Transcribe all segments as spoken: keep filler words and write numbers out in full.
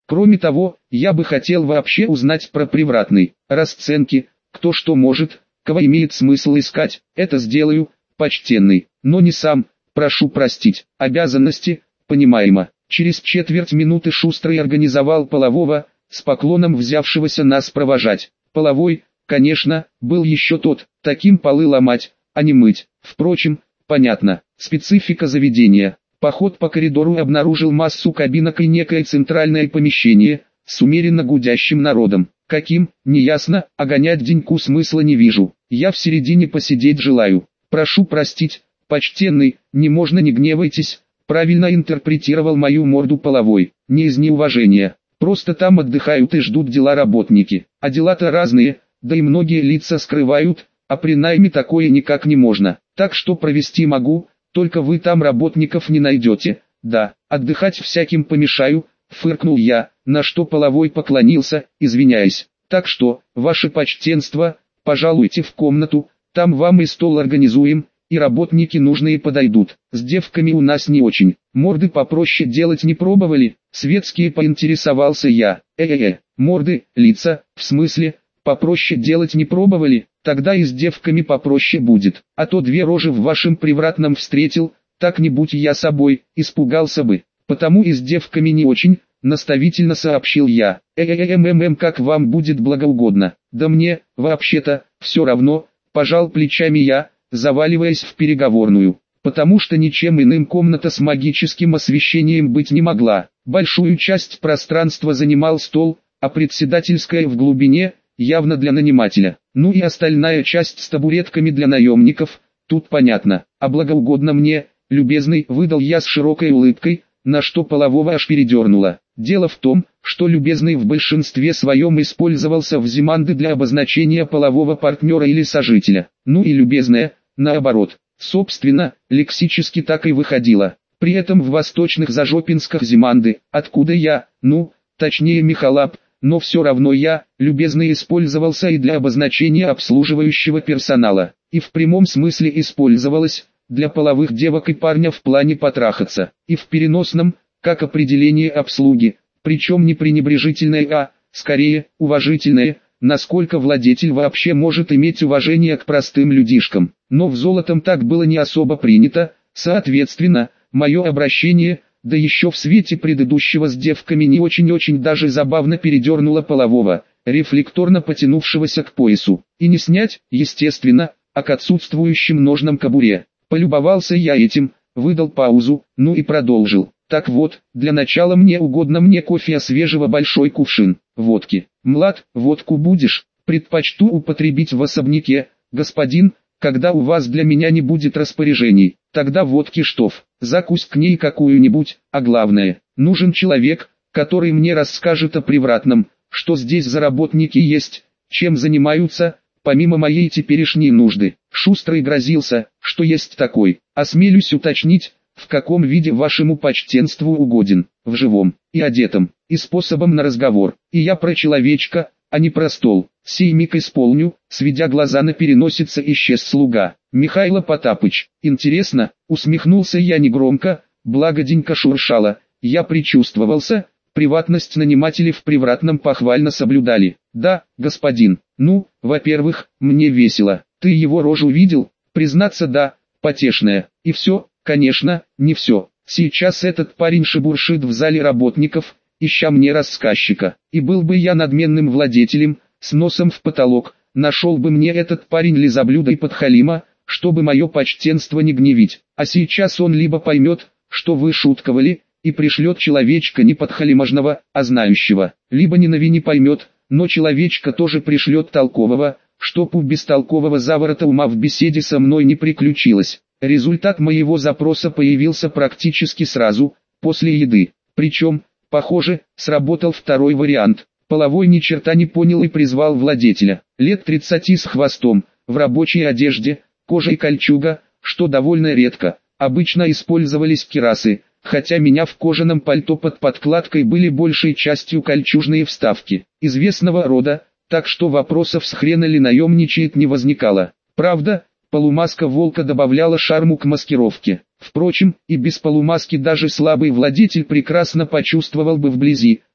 Кроме того, я бы хотел вообще узнать про привратный, расценки, кто что может, кого имеет смысл искать, это сделаю, почтенный, но не сам, прошу простить, обязанности, понимаемо. Через четверть минуты Шустрый организовал Полового, с поклоном взявшегося нас провожать. Половой, конечно, был еще тот, таким полы ломать, а не мыть. Впрочем, понятно, специфика заведения. Поход по коридору обнаружил массу кабинок и некое центральное помещение, с умеренно гудящим народом. Каким, неясно, а гонять деньку смысла не вижу. Я в середине посидеть желаю. Прошу простить, почтенный, не можно, не гневайтесь, правильно интерпретировал мою морду Половой, не из неуважения. Просто там отдыхают и ждут дела работники, а дела-то разные, да и многие лица скрывают, а при найме такое никак не можно. Так что провести могу, только вы там работников не найдете. Да, отдыхать всяким помешаю, фыркнул я, на что Половой поклонился, извиняясь. Так что, ваше почтенство, пожалуйте в комнату, там вам и стол организуем, и работники нужные подойдут. С девками у нас не очень. Морды попроще делать не пробовали? Светские, поинтересовался я. Э-э-э, морды, лица, в смысле, попроще делать не пробовали? Тогда и с девками попроще будет. А то две рожи в вашем привратном встретил, так не будь я собой, испугался бы. Потому и с девками не очень, наставительно сообщил я. Э-э-э-м-м-м, как вам будет благоугодно. Да мне, вообще-то, все равно, пожал плечами я, заваливаясь в переговорную, потому что ничем иным комната с магическим освещением быть не могла. Большую часть пространства занимал стол, а председательская в глубине, явно для нанимателя. Ну и остальная часть с табуретками для наемников, тут понятно. А благоугодно мне, любезный, выдал я с широкой улыбкой, на что Полового аж передернуло. Дело в том, что любезный в большинстве своем использовался в Зиманды для обозначения полового партнера или сожителя. Ну и любезная, наоборот. Собственно, лексически так и выходило. При этом в восточных зажопинсках Зиманды, откуда я, ну, точнее Михалап, но все равно я, любезный, использовался и для обозначения обслуживающего персонала. И в прямом смысле использовалось, для половых девок и парня в плане потрахаться. И в переносном, как определение обслуги, причем не пренебрежительное, а, скорее, уважительное, насколько владетель вообще может иметь уважение к простым людишкам. Но в Золотом так было не особо принято, соответственно, мое обращение, да еще в свете предыдущего с девками не очень-очень даже забавно передернуло Полового, рефлекторно потянувшегося к поясу. И не снять, естественно, а к отсутствующим ножнам кобуре. Полюбовался я этим, выдал паузу, ну и продолжил. Так вот, для начала мне угодно мне кофе свежего большой кувшин, водки. Млад, водку будешь? Предпочту употребить в особняке, господин, когда у вас для меня не будет распоряжений. Тогда водки штоф, закусь к ней какую-нибудь, а главное, нужен человек, который мне расскажет о привратном, что здесь за работники есть, чем занимаются, помимо моей теперешней нужды. Шустрый грозился, что есть такой. Осмелюсь уточнить, в каком виде вашему почтенству угоден, в живом, и одетом, и способом на разговор. И я про человечка, а не про стол. Сей миг исполню, сведя глаза на переносице, исчез слуга. Михайло Потапыч, интересно, усмехнулся я негромко, благо денька шуршала. Я причувствовался, приватность нанимателей в привратном похвально соблюдали. Да, господин, ну, во-первых, мне весело. Ты его рожу видел? Признаться, да, потешная. И все, конечно, не все. Сейчас этот парень шебуршит в зале работников, ища мне рассказчика. И был бы я надменным владетелем, с носом в потолок, нашел бы мне этот парень лизоблюда и подхалима, чтобы мое почтенство не гневить. А сейчас он либо поймет, что вы шутковали, и пришлет человечка не подхалимажного, а знающего, либо не нави не поймет, но человечка тоже пришлет толкового, чтоб у бестолкового заворота ума в беседе со мной не приключилось. Результат моего запроса появился практически сразу, после еды. Причем, похоже, сработал второй вариант. Половой ни черта не понял и призвал владетеля. Лет тридцати с хвостом, в рабочей одежде, кожа и кольчуга, что довольно редко. Обычно использовались кирасы, хотя меня в кожаном пальто под подкладкой были большей частью кольчужные вставки. Известного рода, так что вопросов с хрена ли наемничает не возникало. Правда, полумаска волка добавляла шарму к маскировке. Впрочем, и без полумаски даже слабый владетель прекрасно почувствовал бы вблизи,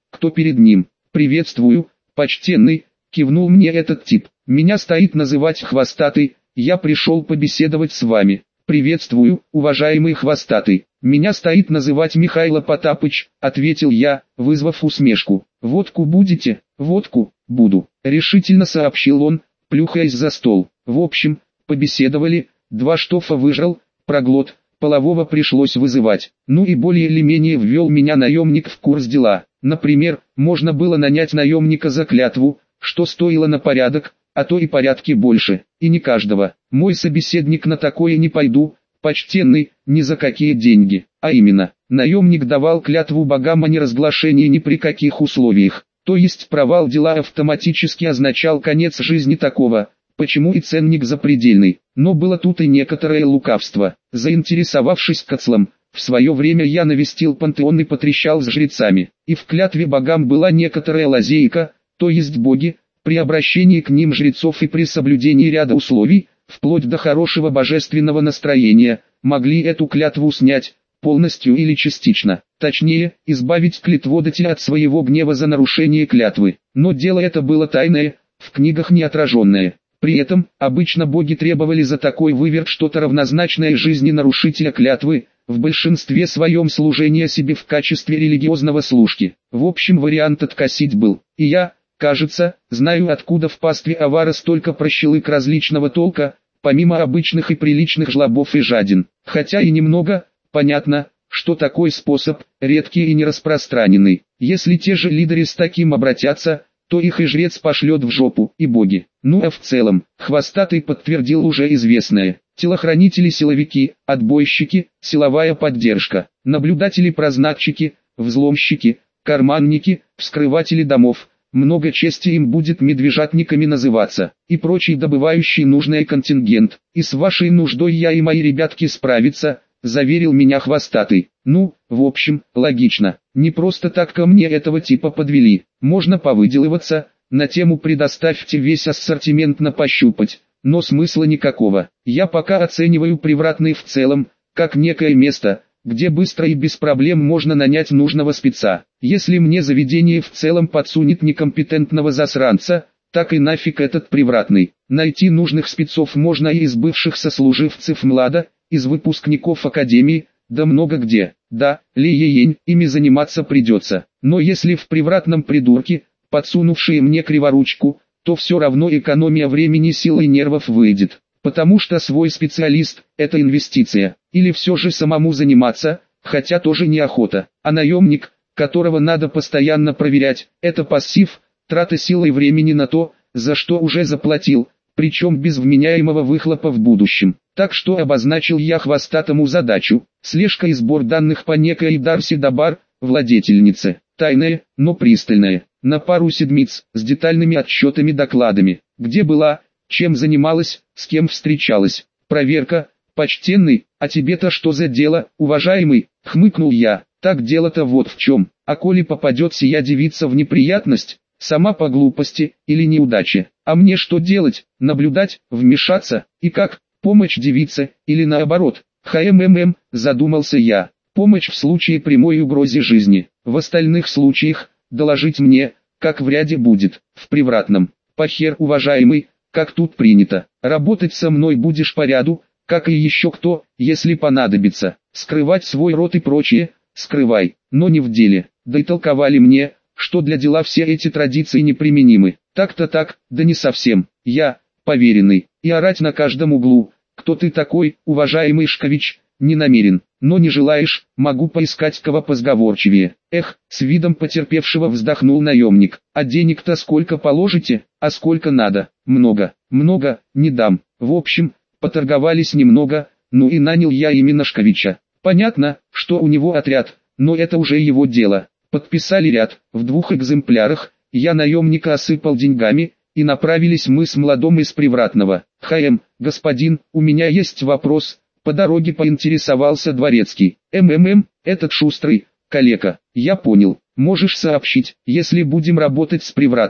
кто перед ним. «Приветствую, почтенный», — кивнул мне этот тип. «Меня стоит называть Хвостатый, я пришел побеседовать с вами». «Приветствую, уважаемый Хвостатый. Меня стоит называть Михайло Потапыч», — ответил я, вызвав усмешку. «Водку будете?» «Водку, буду», — решительно сообщил он, плюхаясь за стол. В общем, побеседовали, два штофа выжрал, проглот, полового пришлось вызывать. Ну и более или менее ввел меня наемник в курс дела. Например, можно было нанять наемника за клятву, что стоило на порядок, а то и порядки больше, и не каждого. Мой собеседник на такое не пойду, почтенный, ни за какие деньги. А именно, наемник давал клятву богам о неразглашении ни при каких условиях. То есть провал дела автоматически означал конец жизни такого, почему и ценник запредельный. Но было тут и некоторое лукавство. Заинтересовавшись Кацлом, в свое время я навестил пантеон и потрещал с жрецами. И в клятве богам была некоторая лазейка, то есть боги, при обращении к ним жрецов и при соблюдении ряда условий, вплоть до хорошего божественного настроения, могли эту клятву снять, полностью или частично, точнее, избавить клятводателя от своего гнева за нарушение клятвы. Но дело это было тайное, в книгах не отраженное. При этом, обычно боги требовали за такой выверт что-то равнозначное жизни нарушителя клятвы, в большинстве своем служения себе в качестве религиозного служки. В общем, вариант откосить был. И я, кажется, знаю, откуда в пастве авара столько прощелык различного толка, помимо обычных и приличных жлобов и жадин. Хотя и немного, понятно, что такой способ, редкий и нераспространенный. Если те же лидеры с таким обратятся, то их и жрец пошлет в жопу, и боги. Ну а в целом, Хвостатый подтвердил уже известное. Телохранители-силовики, отбойщики, силовая поддержка, наблюдатели-прознатчики, взломщики, карманники, вскрыватели домов. Много чести им будет медвежатниками называться, и прочий добывающий нужный контингент. И с вашей нуждой я и мои ребятки справятся, заверил меня Хвостатый. Ну, в общем, логично. Не просто так ко мне этого типа подвели. Можно повыделываться, на тему предоставьте весь ассортимент на пощупать, но смысла никакого. Я пока оцениваю Привратный в целом, как некое место, где быстро и без проблем можно нанять нужного спеца. Если мне заведение в целом подсунет некомпетентного засранца, так и нафиг этот Привратный. Найти нужных спецов можно и из бывших сослуживцев млада, из выпускников академии, да много где. Да, ле-е-ень, ими заниматься придется. Но если в Привратном придурки, подсунувшие мне криворучку, то все равно экономия времени, сил и нервов выйдет. Потому что свой специалист – это инвестиция. Или все же самому заниматься, хотя тоже неохота. А наемник, которого надо постоянно проверять, это пассив, трата сил и времени на то, за что уже заплатил, причем без вменяемого выхлопа в будущем. Так что обозначил я Хвостатому задачу, слежка и сбор данных по некой Дарси Дабар, владетельнице, тайная, но пристальная, на пару седмиц, с детальными отчетами-докладами, где была, чем занималась, с кем встречалась. Проверка, почтенный, а тебе-то что за дело, уважаемый, хмыкнул я. Так дело-то вот в чем, а коли попадет сия девица в неприятность, сама по глупости или неудаче, а мне что делать, наблюдать, вмешаться, и как, помощь девице, или наоборот, хммм, задумался я, помощь в случае прямой угрозы жизни, в остальных случаях, доложить мне, как в ряде будет, в Привратном, похер уважаемый, как тут принято, работать со мной будешь по ряду, как и еще кто, если понадобится, скрывать свой род и прочее, скрывай, но не в деле, да и толковали мне, что для дела все эти традиции неприменимы, так-то так, да не совсем, я, поверенный, и орать на каждом углу, кто ты такой, уважаемый Шкович, не намерен, но не желаешь, могу поискать кого позговорчивее. Эх, с видом потерпевшего вздохнул наемник, а денег-то сколько положите, а сколько надо, много, много, не дам, в общем, поторговались немного, ну и нанял я именно Шковича. Понятно, что у него отряд, но это уже его дело. Подписали ряд, в двух экземплярах, я наемника осыпал деньгами, и направились мы с молодым из Привратного. «Хм, господин, у меня есть вопрос», по дороге поинтересовался дворецкий. «МММ, этот шустрый, калека, я понял, можешь сообщить, если будем работать с Привратным».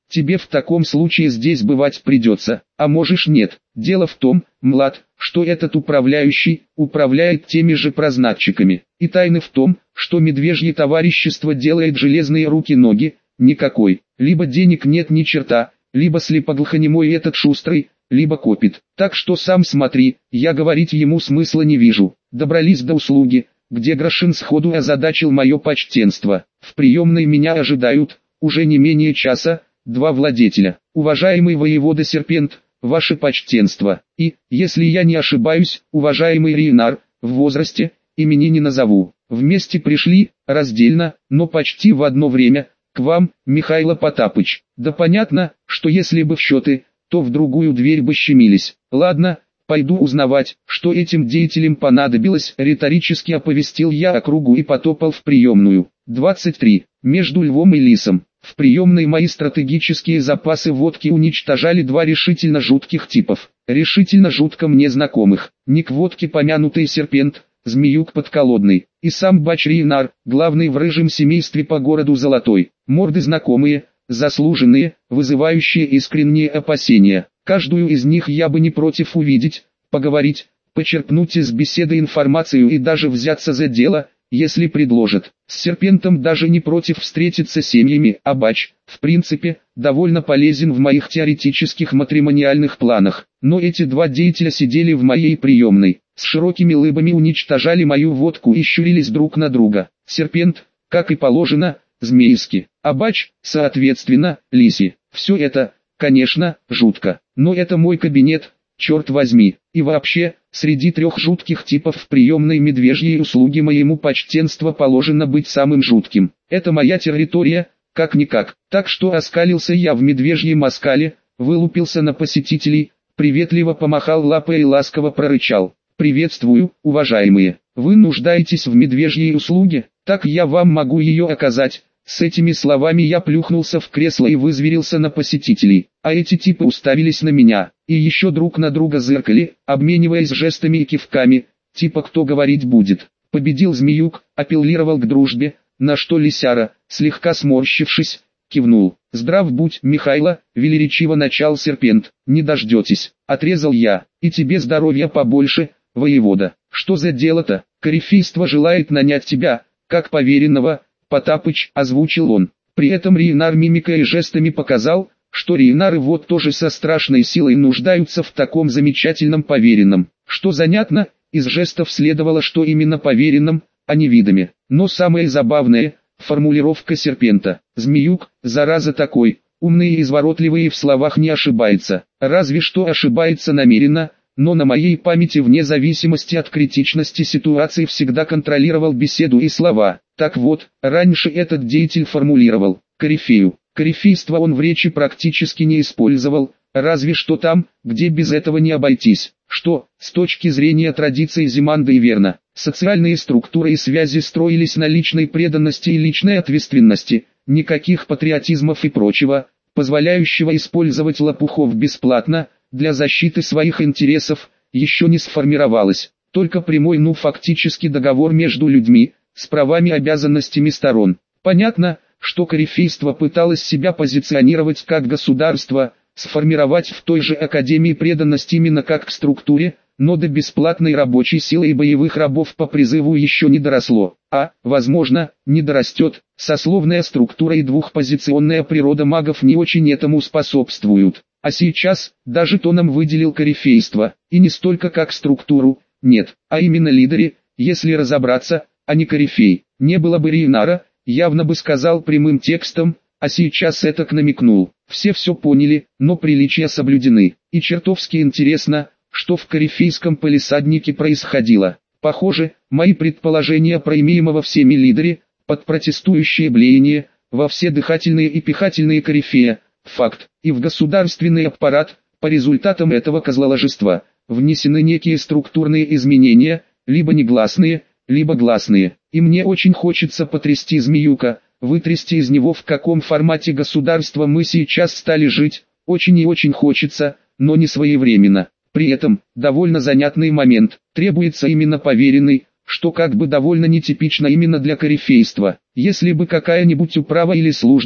тебе в таком случае здесь бывать придется, а можешь нет. Дело в том, млад, что этот управляющий управляет теми же прознатчиками, и тайны в том, что медвежье товарищество делает железные руки-ноги, никакой, либо денег нет ни черта, либо слепоглухонемой этот шустрый, либо копит. Так что сам смотри, я говорить ему смысла не вижу. Добрались до услуги, где Грошин сходу озадачил мое почтенство. В приемной меня ожидают, уже не менее часа, два владетеля. Уважаемый воевода Серпент, ваше почтенство, и, если я не ошибаюсь, уважаемый Рейнар, в возрасте, имени не назову. Вместе пришли, раздельно, но почти в одно время, к вам, Михайло Потапыч. Да понятно, что если бы в счеты, то в другую дверь бы щемились. Ладно, пойду узнавать, что этим деятелям понадобилось, риторически оповестил я округу и потопал в приемную. двадцать три. Между львом и лисом. В приемной мои стратегические запасы водки уничтожали два решительно жутких типов. Решительно жутко мне знакомых. Ник водки помянутый Серпент, Змеюк подколодный, и сам Бач Рейнар, главный в рыжем семействе по городу Золотой. Морды знакомые, заслуженные, вызывающие искренние опасения. Каждую из них я бы не против увидеть, поговорить, почерпнуть из беседы информацию и даже взяться за дело, если предложат. С Серпентом даже не против встретиться семьями, а Бач, в принципе, довольно полезен в моих теоретических матримониальных планах. Но эти два деятеля сидели в моей приемной, с широкими лыбами уничтожали мою водку и щурились друг на друга. Серпент, как и положено, змеиски, а Бач, соответственно, лиси. Все это, конечно, жутко, но это мой кабинет, черт возьми. И вообще, среди трех жутких типов в приемной медвежьей услуги моему почтенству положено быть самым жутким. Это моя территория, как-никак. Так что оскалился я в медвежьем оскале, вылупился на посетителей, приветливо помахал лапой и ласково прорычал: «Приветствую, уважаемые. Вы нуждаетесь в медвежьей услуге? Так я вам могу ее оказать». С этими словами я плюхнулся в кресло и вызверился на посетителей, а эти типы уставились на меня, и еще друг на друга зыркали, обмениваясь жестами и кивками, типа кто говорить будет. Победил Змеюк, апеллировал к дружбе, на что Лисяра, слегка сморщившись, кивнул. «Здрав будь, Михайло», — велеречиво начал Серпент. «Не дождетесь», — отрезал я, — «и тебе здоровья побольше, воевода». «Что за дело-то? Корифейство желает нанять тебя, как поверенного, Потапыч», — озвучил он. При этом Рейнар мимикой и жестами показал, что Рейнары вот тоже со страшной силой нуждаются в таком замечательном поверенном. Что занятно, из жестов следовало, что именно поверенном, а не видами. Но самое забавное — формулировка Серпента. Змеюк, зараза такой, умный и изворотливый и в словах не ошибается. Разве что ошибается намеренно, но на моей памяти вне зависимости от критичности ситуации всегда контролировал беседу и слова. Так вот, раньше этот деятель формулировал «корифею». Корифейство он в речи практически не использовал, разве что там, где без этого не обойтись. Что, с точки зрения традиций Зиманды и верно, социальные структуры и связи строились на личной преданности и личной ответственности, никаких патриотизмов и прочего, позволяющего использовать лопухов бесплатно, для защиты своих интересов, еще не сформировалось. Только прямой, ну фактически договор между людьми, с правами и обязанностями сторон. Понятно, что корифейство пыталось себя позиционировать как государство, сформировать в той же академии преданность именно как к структуре, но до бесплатной рабочей силы и боевых рабов по призыву еще не доросло, а, возможно, не дорастет. Сословная структура и двухпозиционная природа магов не очень этому способствуют. А сейчас, даже тоном выделил корифейство, и не столько как структуру, нет, а именно лидере, если разобраться, а не корифей. Не было бы Рейнара, явно бы сказал прямым текстом, а сейчас этак намекнул. Все все поняли, но приличия соблюдены. И чертовски интересно, что в корифейском палисаднике происходило. Похоже, мои предположения про имеемого всеми лидере, под протестующее блеяние, во все дыхательные и пихательные корифея, факт, и в государственный аппарат, по результатам этого козлоложества, внесены некие структурные изменения, либо негласные, либо гласные. И мне очень хочется потрясти Змеюка, вытрясти из него, в каком формате государства мы сейчас стали жить, очень и очень хочется, но не своевременно. При этом, довольно занятный момент, требуется именно поверенный, что как бы довольно нетипично именно для корифейства. Если бы какая-нибудь управа или служба,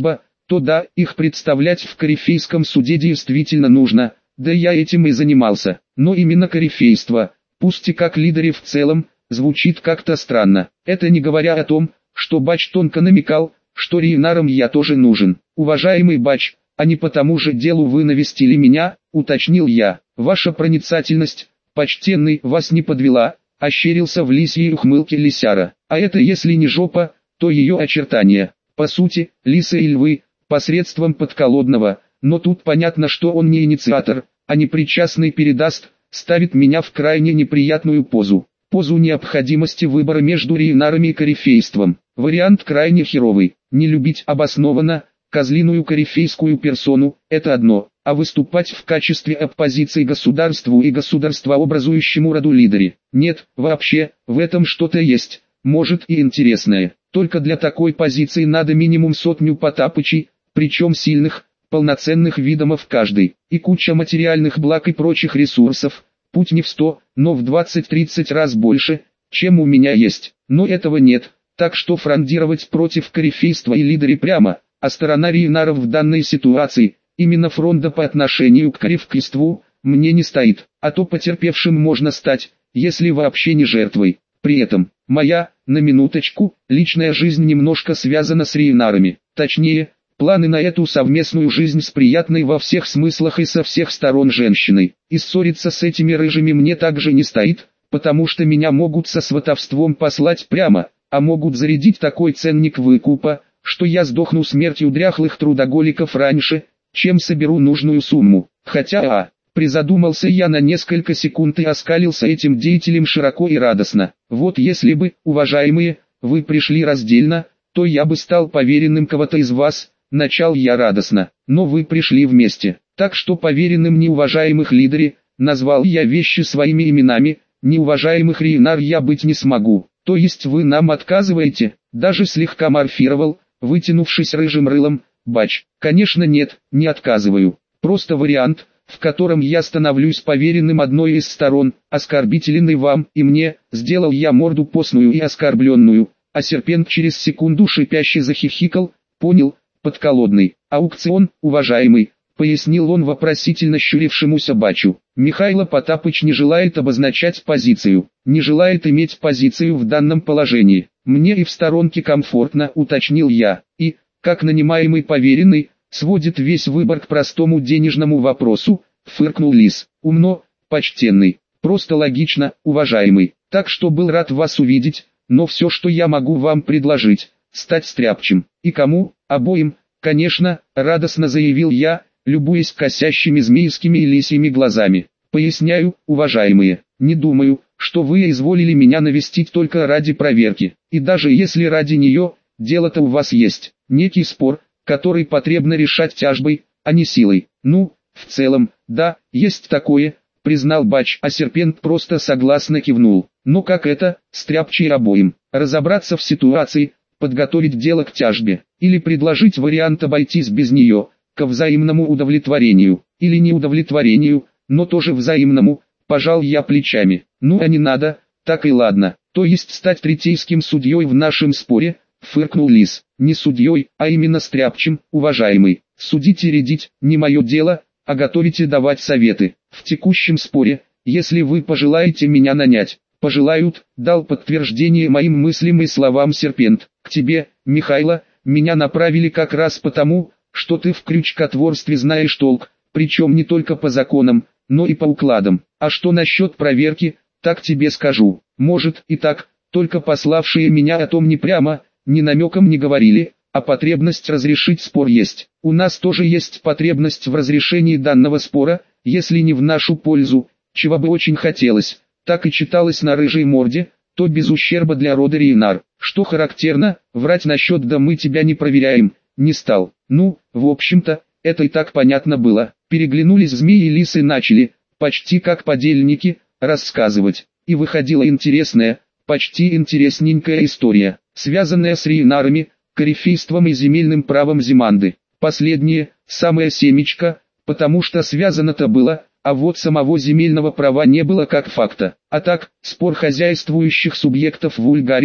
то да, их представлять в корифейском суде действительно нужно, да я этим и занимался. Но именно корифейство, пусть и как лидере в целом, звучит как-то странно. Это не говоря о том, что Бач тонко намекал, что Рейнарам я тоже нужен. Уважаемый Бач, а не по тому же делу вы навестили меня, уточнил я. Ваша проницательность, почтенный, вас не подвела, ощерился в лисьей ухмылке лисяра. А это если не жопа, то ее очертания. По сути, лисы и львы, посредством подколодного, но тут понятно, что он не инициатор, а не причастный передаст, ставит меня в крайне неприятную позу. Позу необходимости выбора между Рейнарами и корифейством. Вариант крайне херовый. Не любить обоснованно козлиную корифейскую персону – это одно, а выступать в качестве оппозиции государству и государствообразующему роду лидере – нет, вообще, в этом что-то есть, может и интересное. Только для такой позиции надо минимум сотню Потапычей, причем сильных, полноценных видомов каждый, и куча материальных благ и прочих ресурсов. Путь не в сто, но в двадцать-тридцать раз больше, чем у меня есть. Но этого нет, так что фрондировать против корифейства и лидере прямо, а сторона Рейнаров в данной ситуации, именно фронда по отношению к корифейству, мне не стоит, а то потерпевшим можно стать, если вообще не жертвой. При этом, моя, на минуточку, личная жизнь немножко связана с Рейнарами, точнее, планы на эту совместную жизнь с приятной во всех смыслах и со всех сторон женщиной. И ссориться с этими рыжими мне также не стоит, потому что меня могут со сватовством послать прямо, а могут зарядить такой ценник выкупа, что я сдохну смертью дряхлых трудоголиков раньше, чем соберу нужную сумму. Хотя, а, призадумался я на несколько секунд и оскалился этим деятелем широко и радостно. Вот если бы, уважаемые, вы пришли раздельно, то я бы стал поверенным кого-то из вас. Начал я радостно, но вы пришли вместе, так что поверенным неуважаемых лидере, назвал я вещи своими именами, неуважаемых Рейнар я быть не смогу, то есть вы нам отказываете, даже слегка морфировал, вытянувшись рыжим рылом, Бач. Конечно нет, не отказываю, просто вариант, в котором я становлюсь поверенным одной из сторон, оскорбительный вам и мне, сделал я морду постную и оскорбленную, а серпент через секунду шипяще захихикал, понял, подколодный, аукцион, уважаемый, пояснил он вопросительно щурившемуся Бачу. Михайло Потапыч не желает обозначать позицию, не желает иметь позицию в данном положении. Мне и в сторонке комфортно, уточнил я, и, как нанимаемый поверенный, сводит весь выбор к простому денежному вопросу, фыркнул Лис. Умно, почтенный, просто логично, уважаемый, так что был рад вас увидеть, но все, что я могу вам предложить, стать стряпчим. И кому? Обоим, конечно, радостно заявил я, любуясь косящими змеевскими и лисьими глазами. Поясняю, уважаемые, не думаю, что вы изволили меня навестить только ради проверки, и даже если ради нее, дело-то у вас есть, некий спор, который потребно решать тяжбой, а не силой. Ну, в целом, да, есть такое, признал Бач, а серпент просто согласно кивнул. Но как это, стряпчий обоим, разобраться в ситуации, подготовить дело к тяжбе, или предложить вариант обойтись без нее, ко взаимному удовлетворению, или неудовлетворению, но тоже взаимному, пожал я плечами. Ну а не надо, так и ладно, то есть стать третейским судьей в нашем споре, фыркнул Лис. Не судьей, а именно стряпчим, уважаемый, судить и рядить, не мое дело, а готовите давать советы. В текущем споре, если вы пожелаете меня нанять, пожелают, дал подтверждение моим мыслям и словам серпент. К тебе, Михайло, меня направили как раз потому, что ты в крючкотворстве знаешь толк, причем не только по законам, но и по укладам. А что насчет проверки, так тебе скажу, может и так, только пославшие меня о том ни прямо, ни намеком не говорили, а потребность разрешить спор есть. У нас тоже есть потребность в разрешении данного спора, если не в нашу пользу, чего бы очень хотелось, так и читалось на рыжей морде, то без ущерба для рода Рейнар. Что характерно, врать насчет «да мы тебя не проверяем», не стал. Ну, в общем-то, это и так понятно было. Переглянулись змеи и лисы и начали, почти как подельники, рассказывать. И выходила интересная, почти интересненькая история, связанная с Рейнарами, корифейством и земельным правом Зиманды. Последнее, самое семечко, потому что связано-то было, а вот самого земельного права не было как факта. А так, спор хозяйствующих субъектов вульгарис,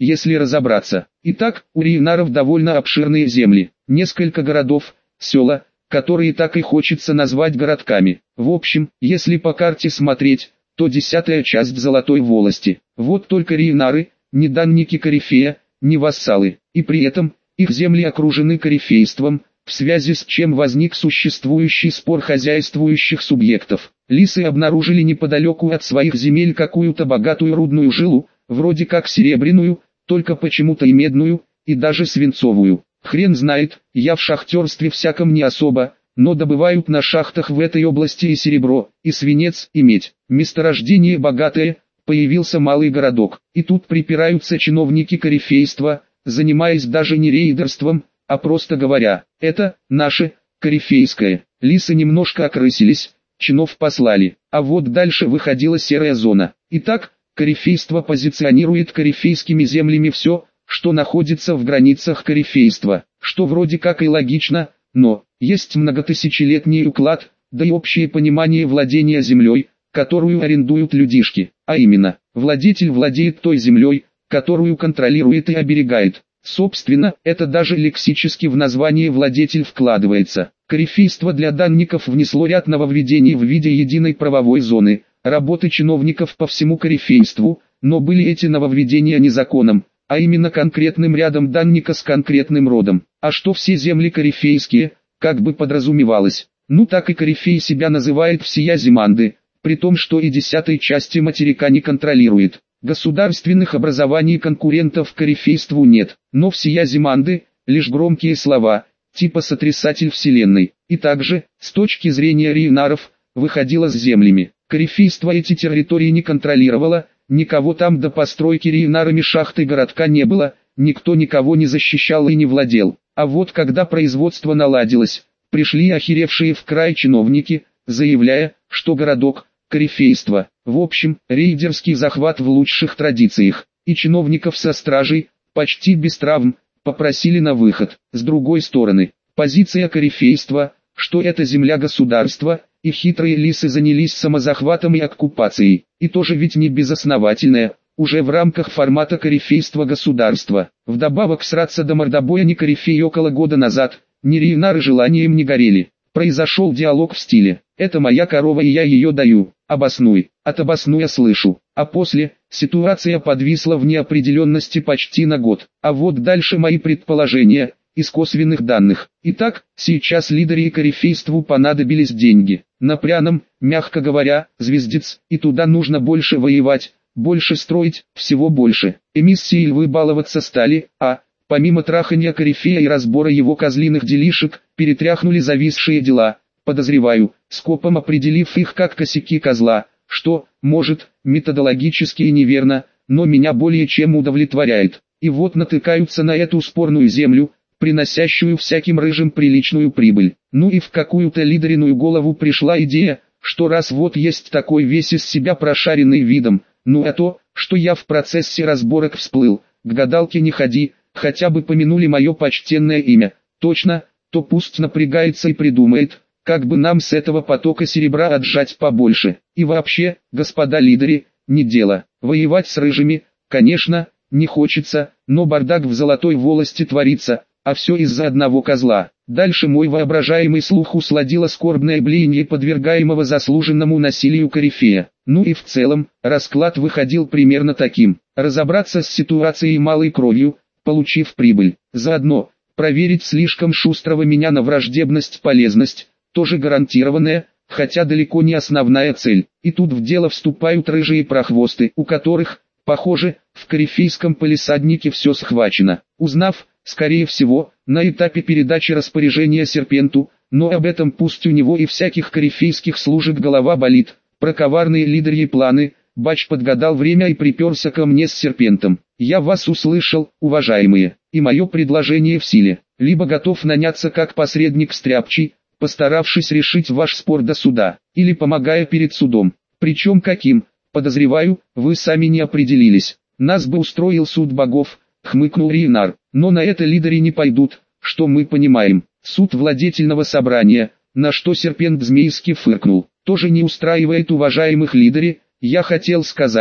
если разобраться. Итак, у Рейнаров довольно обширные земли, несколько городов, села, которые так и хочется назвать городками. В общем, если по карте смотреть, то десятая часть Золотой волости. Вот только Рейнары, не данники корифея, не вассалы, и при этом, их земли окружены корифейством, в связи с чем возник существующий спор хозяйствующих субъектов. Лисы обнаружили неподалеку от своих земель какую-то богатую рудную жилу, вроде как серебряную, только почему-то и медную, и даже свинцовую. Хрен знает, я в шахтерстве всяком не особо, но добывают на шахтах в этой области и серебро, и свинец, и медь. Месторождение богатое, появился малый городок, и тут припираются чиновники корифейства, занимаясь даже не рейдерством, а просто говоря, это наше, корифейское. Лисы немножко окрысились, чинов послали, а вот дальше выходила серая зона. Итак, корифейство позиционирует корифейскими землями все, что находится в границах корифейства, что вроде как и логично, но есть многотысячелетний уклад, да и общее понимание владения землей, которую арендуют людишки, а именно, владетель владеет той землей, которую контролирует и оберегает. Собственно, это даже лексически в название владетель вкладывается. Корифейство для данников внесло ряд нововведений в виде единой правовой зоны, работы чиновников по всему корифейству, но были эти нововведения не законом, а именно конкретным рядом данника с конкретным родом. А что все земли корифейские, как бы подразумевалось. Ну так и корифей себя называет всея Зиманды, при том что и десятой части материка не контролирует. Государственных образований конкурентов корифейству нет, но всея Зиманды – лишь громкие слова, типа сотрясатель вселенной. И также, с точки зрения Рейнаров, выходило с землями. Корифейство эти территории не контролировало, никого там до постройки Рейнарами шахты городка не было, никто никого не защищал и не владел. А вот когда производство наладилось, пришли охеревшие в край чиновники, заявляя, что городок – корифейство. В общем, рейдерский захват в лучших традициях, и чиновников со стражей, почти без травм, попросили на выход. С другой стороны, позиция корифейства, что это земля государства, и хитрые лисы занялись самозахватом и оккупацией, и тоже ведь не безосновательная, уже в рамках формата корифейства государства. Вдобавок сраться до мордобоя ни корифей около года назад, ни Рейнары желанием не горели. Произошел диалог в стиле «это моя корова и я ее даю, обоснуй». От обоснуя слышу, а после, ситуация подвисла в неопределенности почти на год. А вот дальше мои предположения, из косвенных данных. Итак, сейчас лидере и корифейству понадобились деньги. На пряном, мягко говоря, звездец, и туда нужно больше воевать, больше строить, всего больше. Эмиссии львы баловаться стали, а, помимо трахания корифея и разбора его козлиных делишек, перетряхнули зависшие дела, подозреваю, скопом определив их как косяки козла, что, может, методологически и неверно, но меня более чем удовлетворяет. И вот натыкаются на эту спорную землю, приносящую всяким рыжим приличную прибыль. Ну и в какую-то лидериную голову пришла идея, что раз вот есть такой весь из себя прошаренный видом, ну а то, что я в процессе разборок всплыл, к гадалке не ходи, хотя бы помянули мое почтенное имя, точно, то пусть напрягается и придумает, как бы нам с этого потока серебра отжать побольше. И вообще, господа лидеры, не дело, воевать с рыжими, конечно, не хочется, но бардак в Золотой волости творится, а все из-за одного козла. Дальше мой воображаемый слух усладило скорбное блеяние подвергаемого заслуженному насилию корифея. Ну и в целом, расклад выходил примерно таким: разобраться с ситуацией малой кровью, получив прибыль, заодно проверить слишком шустрого меня на враждебность полезность, тоже гарантированная, хотя далеко не основная цель. И тут в дело вступают рыжие прохвосты, у которых, похоже, в корифейском палисаднике все схвачено. Узнав, скорее всего, на этапе передачи распоряжения Серпенту, но об этом пусть у него и всяких корифейских служек голова болит, про коварные лидерьи планы, Бач подгадал время и приперся ко мне с Серпентом. Я вас услышал, уважаемые, и мое предложение в силе. Либо готов наняться как посредник стряпчий, постаравшись решить ваш спор до суда, или помогая перед судом. Причем каким, подозреваю, вы сами не определились. Нас бы устроил суд богов, хмыкнул Рейнар, но на это лидеры не пойдут, что мы понимаем. Суд владетельного собрания, на что Серпент змейски фыркнул, тоже не устраивает уважаемых лидеры. Я хотел сказать,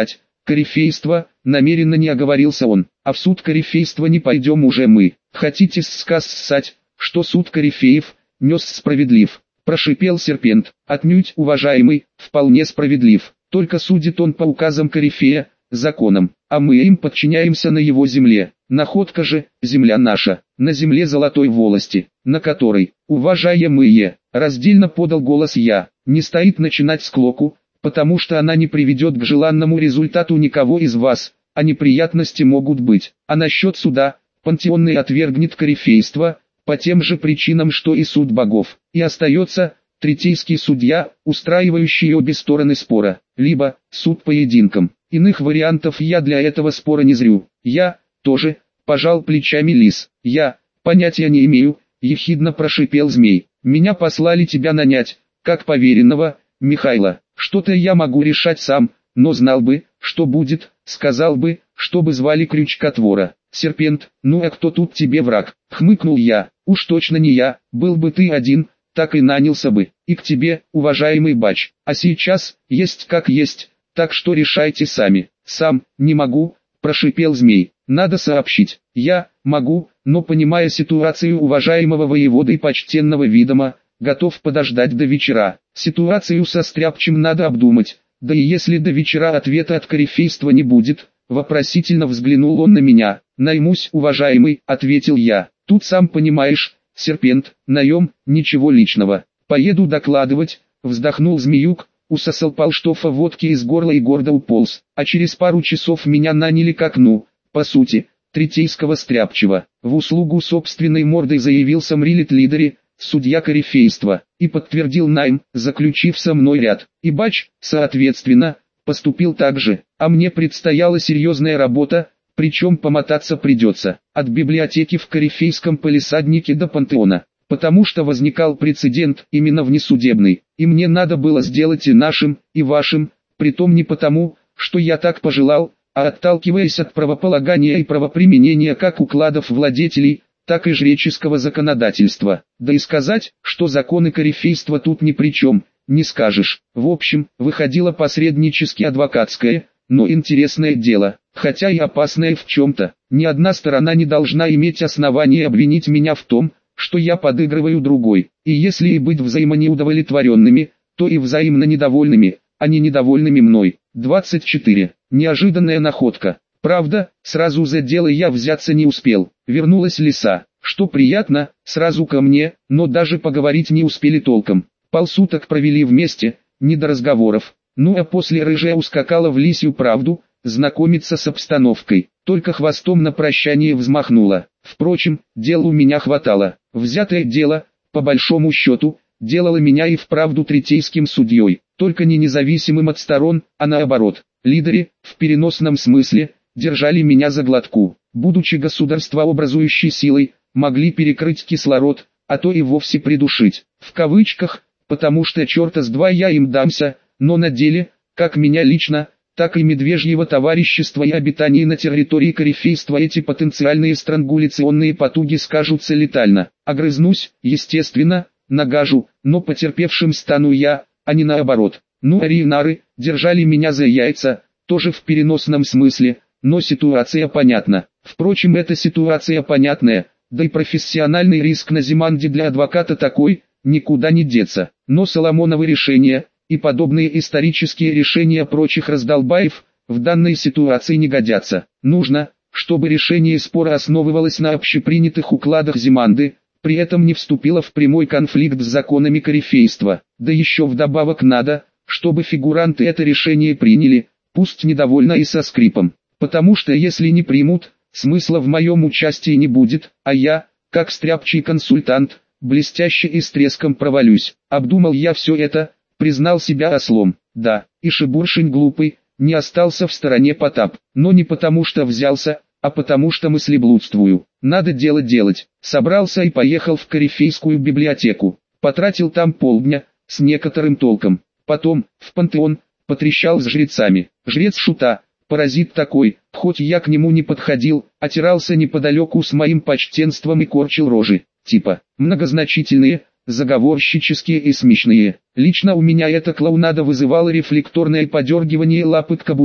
корифейство, намеренно не оговорился он, а в суд корифейства не пойдем уже мы. Хотите сказать, что суд корифеев нес справедлив? Прошипел серпент. Отнюдь, уважаемый, вполне справедлив. Только судит он по указам корифея, законам, а мы им подчиняемся на его земле. Находка же, земля наша, на земле золотой волости, на которой, уважаемые, раздельно подал голос я, не стоит начинать склоку, потому что она не приведет к желанному результату никого из вас, а неприятности могут быть. А насчет суда, пантеонный отвергнет корифейство, по тем же причинам, что и суд богов, и остается третейский судья, устраивающий обе стороны спора, либо суд поединком. Иных вариантов я для этого спора не зрю. Я, тоже, пожал плечами лис. Я, понятия не имею, ехидно прошипел змей. Меня послали тебя нанять, как поверенного, Михайло. Что-то я могу решать сам, но знал бы, что будет, сказал бы, чтобы звали крючкотвора. Серпент, ну а кто тут тебе враг? Хмыкнул я. Уж точно не я, был бы ты один, так и нанялся бы. И к тебе, уважаемый бач. А сейчас, есть как есть, так что решайте сами. Сам, не могу, прошипел змей. Надо сообщить. Я, могу, но понимая ситуацию уважаемого воевода и почтенного видома, готов подождать до вечера. Ситуацию со стряпчим надо обдумать. Да и если до вечера ответа от корифейства не будет, вопросительно взглянул он на меня. Наймусь, уважаемый, ответил я. Тут сам понимаешь, серпент, наем, ничего личного. Поеду докладывать, вздохнул змеюк, усосал полштофа водки из горла и гордо уполз. А через пару часов меня наняли как ну, по сути, третейского стряпчего. В услугу собственной мордой заявился мрилит-лидери, судья корифейства, и подтвердил найм, заключив со мной ряд. И бач, соответственно, поступил так же. А мне предстояла серьезная работа, причем помотаться придется, от библиотеки в корифейском палисаднике до пантеона, потому что возникал прецедент именно внесудебный, и мне надо было сделать и нашим, и вашим, притом не потому, что я так пожелал, а отталкиваясь от правополагания и правоприменения как укладов владетелей, так и жреческого законодательства. Да и сказать, что законы корифейства тут ни при чем, не скажешь. В общем, выходило посреднически адвокатское, но интересное дело, хотя и опасное в чем-то. Ни одна сторона не должна иметь основания обвинить меня в том, что я подыгрываю другой. И если и быть взаимонеудовлетворенными, то и взаимно недовольными, а не недовольными мной. двадцать четыре. Неожиданная находка. Правда, сразу за дело я взяться не успел. Вернулась лиса, что приятно, сразу ко мне, но даже поговорить не успели толком. Полсуток провели вместе, не до разговоров. Ну а после рыжая ускакала в лисью правду, знакомиться с обстановкой. Только хвостом на прощание взмахнула. Впрочем, дел у меня хватало. Взятое дело, по большому счету, делало меня и вправду третейским судьей. Только не независимым от сторон, а наоборот. Лидеры, в переносном смысле, держали меня за глотку. Будучи государствообразующей силой, могли перекрыть кислород, а то и вовсе придушить. В кавычках, потому что черта с два я им дамся, но на деле, как меня лично, так и медвежьего товарищества и обитаний на территории корифейства эти потенциальные странгуляционные потуги скажутся летально. Огрызнусь, естественно, нагажу, но потерпевшим стану я, а не наоборот. Ну а риенары, держали меня за яйца, тоже в переносном смысле, но ситуация понятна. Впрочем, эта ситуация понятная, да и профессиональный риск на Зиманде для адвоката такой, никуда не деться. Но Соломоновы решения, и подобные исторические решения прочих раздолбаев, в данной ситуации не годятся. Нужно, чтобы решение спора основывалось на общепринятых укладах Зиманды, при этом не вступило в прямой конфликт с законами корифейства. Да еще вдобавок надо, чтобы фигуранты это решение приняли, пусть недовольно и со скрипом. Потому что если не примут, смысла в моем участии не будет, а я, как стряпчий консультант, блестяще и с треском провалюсь. Обдумал я все это, признал себя ослом. Да, и Шибуршень глупый, не остался в стороне Потап. Но не потому что взялся, а потому что мыслеблудствую. Надо дело делать. Собрался и поехал в корифейскую библиотеку. Потратил там полдня, с некоторым толком. Потом, в пантеон, потрещал с жрецами. Жрец шута, паразит такой, хоть я к нему не подходил, отирался неподалеку с моим почтенством и корчил рожи. Типа, многозначительные, заговорщические и смешные. Лично у меня эта клоунада вызывала рефлекторное подергивание лапы к кобуре,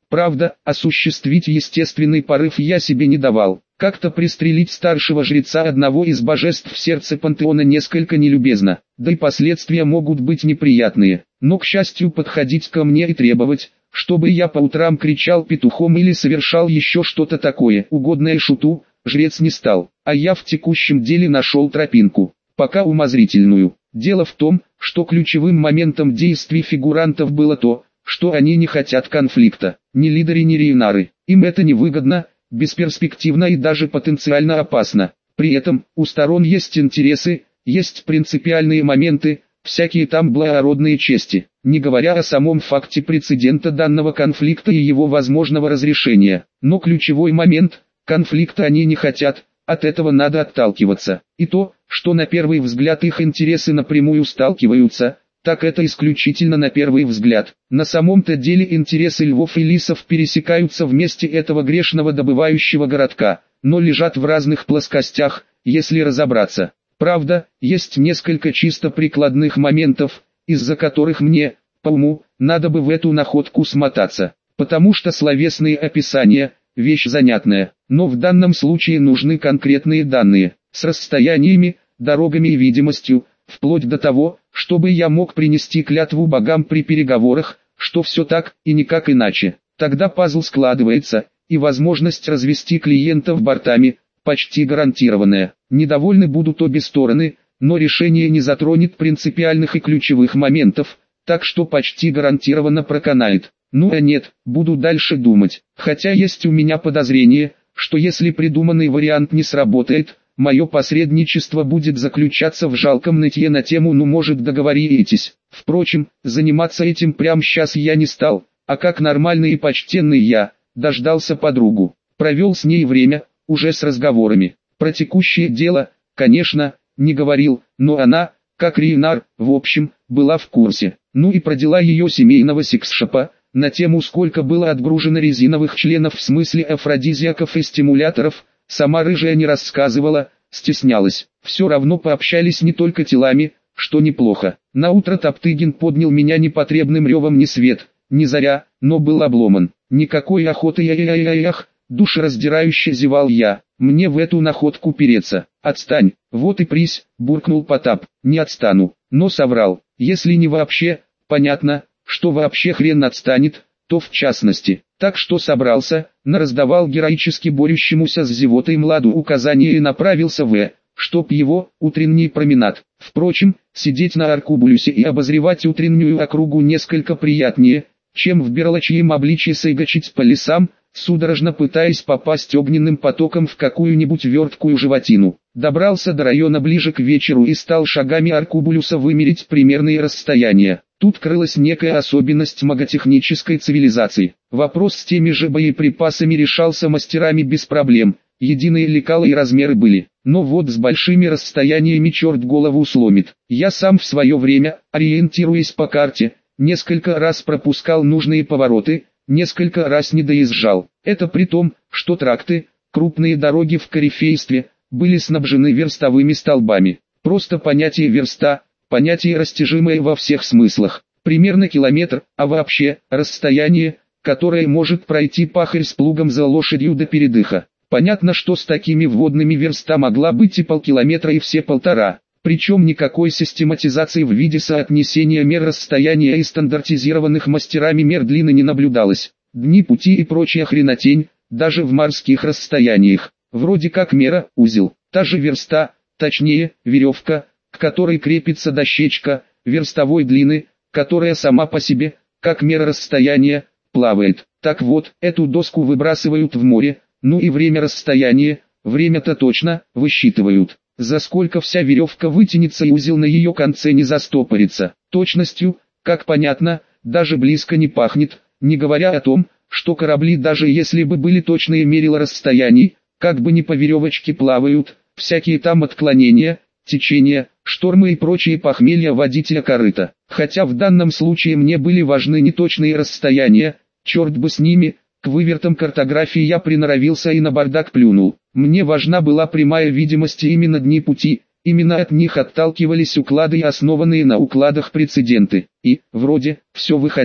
Правда, осуществить естественный порыв я себе не давал. Как-то пристрелить старшего жреца одного из божеств в сердце пантеона несколько нелюбезно, да и последствия могут быть неприятные. Но, к счастью, подходить ко мне и требовать, чтобы я по утрам кричал петухом или совершал еще что-то такое, угодное шуту, жрец не стал. А я в текущем деле нашел тропинку, пока умозрительную. Дело в том, что ключевым моментом действий фигурантов было то, что они не хотят конфликта. Ни лидеры, ни рейнары. Им это невыгодно, бесперспективно и даже потенциально опасно. При этом, у сторон есть интересы, есть принципиальные моменты, всякие там благородные чести, не говоря о самом факте прецедента данного конфликта и его возможного разрешения. Но ключевой момент – конфликта они не хотят, от этого надо отталкиваться. И то, что на первый взгляд их интересы напрямую сталкиваются, так это исключительно на первый взгляд. На самом-то деле интересы львов и лисов пересекаются в месте этого грешного добывающего городка, но лежат в разных плоскостях, если разобраться. Правда, есть несколько чисто прикладных моментов, из-за которых мне, по уму, надо бы в эту находку смотаться. Потому что словесные описания – вещь занятная, но в данном случае нужны конкретные данные, с расстояниями, дорогами и видимостью, вплоть до того, чтобы я мог принести клятву богам при переговорах, что все так и никак иначе. Тогда пазл складывается, и возможность развести клиентов бортами, почти гарантированная. Недовольны будут обе стороны, но решение не затронет принципиальных и ключевых моментов, так что почти гарантированно проканает. Ну а нет, буду дальше думать. Хотя есть у меня подозрение, что если придуманный вариант не сработает, мое посредничество будет заключаться в жалком нытье на тему «ну может договоритесь». Впрочем, заниматься этим прямо сейчас я не стал, а как нормальный и почтенный я, дождался подругу. Провел с ней время, уже с разговорами. Про текущее дело, конечно, не говорил, но она, как рейнар, в общем, была в курсе. Ну и про дела ее семейного секс-шопа, на тему сколько было отгружено резиновых членов в смысле афродизиаков и стимуляторов, сама рыжая не рассказывала, стеснялась. Все равно пообщались не только телами, что неплохо. Наутро Топтыгин поднял меня непотребным ревом ни свет, ни заря, но был обломан. Никакой охоты, я-я-я-ях, душераздирающе зевал я. Мне в эту находку переться. Отстань, вот и прись, буркнул Потап. Не отстану, но соврал. Если не вообще, понятно, что вообще хрен отстанет, то в частности. Так что собрался, нараздавал героически борющемуся с зевотой младу указания и направился в, чтоб его, утренний променад. Впрочем, сидеть на аркубулюсе и обозревать утреннюю округу несколько приятнее, чем в берлачьем обличье сайгачить по лесам, судорожно пытаясь попасть огненным потоком в какую-нибудь верткую животину. Добрался до района ближе к вечеру и стал шагами аркубулюса вымерить примерные расстояния. Тут крылась некая особенность маготехнической цивилизации. Вопрос с теми же боеприпасами решался мастерами без проблем, единые лекала и размеры были. Но вот с большими расстояниями черт голову сломит. Я сам в свое время, ориентируясь по карте, несколько раз пропускал нужные повороты, несколько раз не доезжал. Это при том, что тракты, крупные дороги в корифействе, были снабжены верстовыми столбами. Просто понятие верста, понятие растяжимое во всех смыслах. Примерно километр, а вообще, расстояние, которое может пройти пахарь с плугом за лошадью до передыха. Понятно, что с такими вводными верста могла быть и полкилометра и все полтора. Причем никакой систематизации в виде соотнесения мер расстояния и стандартизированных мастерами мер длины не наблюдалось. Дни пути и прочая хренотень, даже в морских расстояниях. Вроде как мера, узел, та же верста, точнее, веревка, к которой крепится дощечка, верстовой длины, которая сама по себе, как мера расстояния, плавает. Так вот, эту доску выбрасывают в море, ну и время расстояния, время-то точно, высчитывают. За сколько вся веревка вытянется и узел на ее конце не застопорится. Точностью, как понятно, даже близко не пахнет, не говоря о том, что корабли даже если бы были точные мерила расстояний, как бы ни по веревочке плавают, всякие там отклонения, течения, штормы и прочие похмелья водителя корыта. Хотя в данном случае мне были важны неточные расстояния, черт бы с ними, к вывертам картографии я приноровился и на бардак плюнул. Мне важна была прямая видимость и именно дни пути, именно от них отталкивались уклады и основанные на укладах прецеденты. И, вроде, все выходило.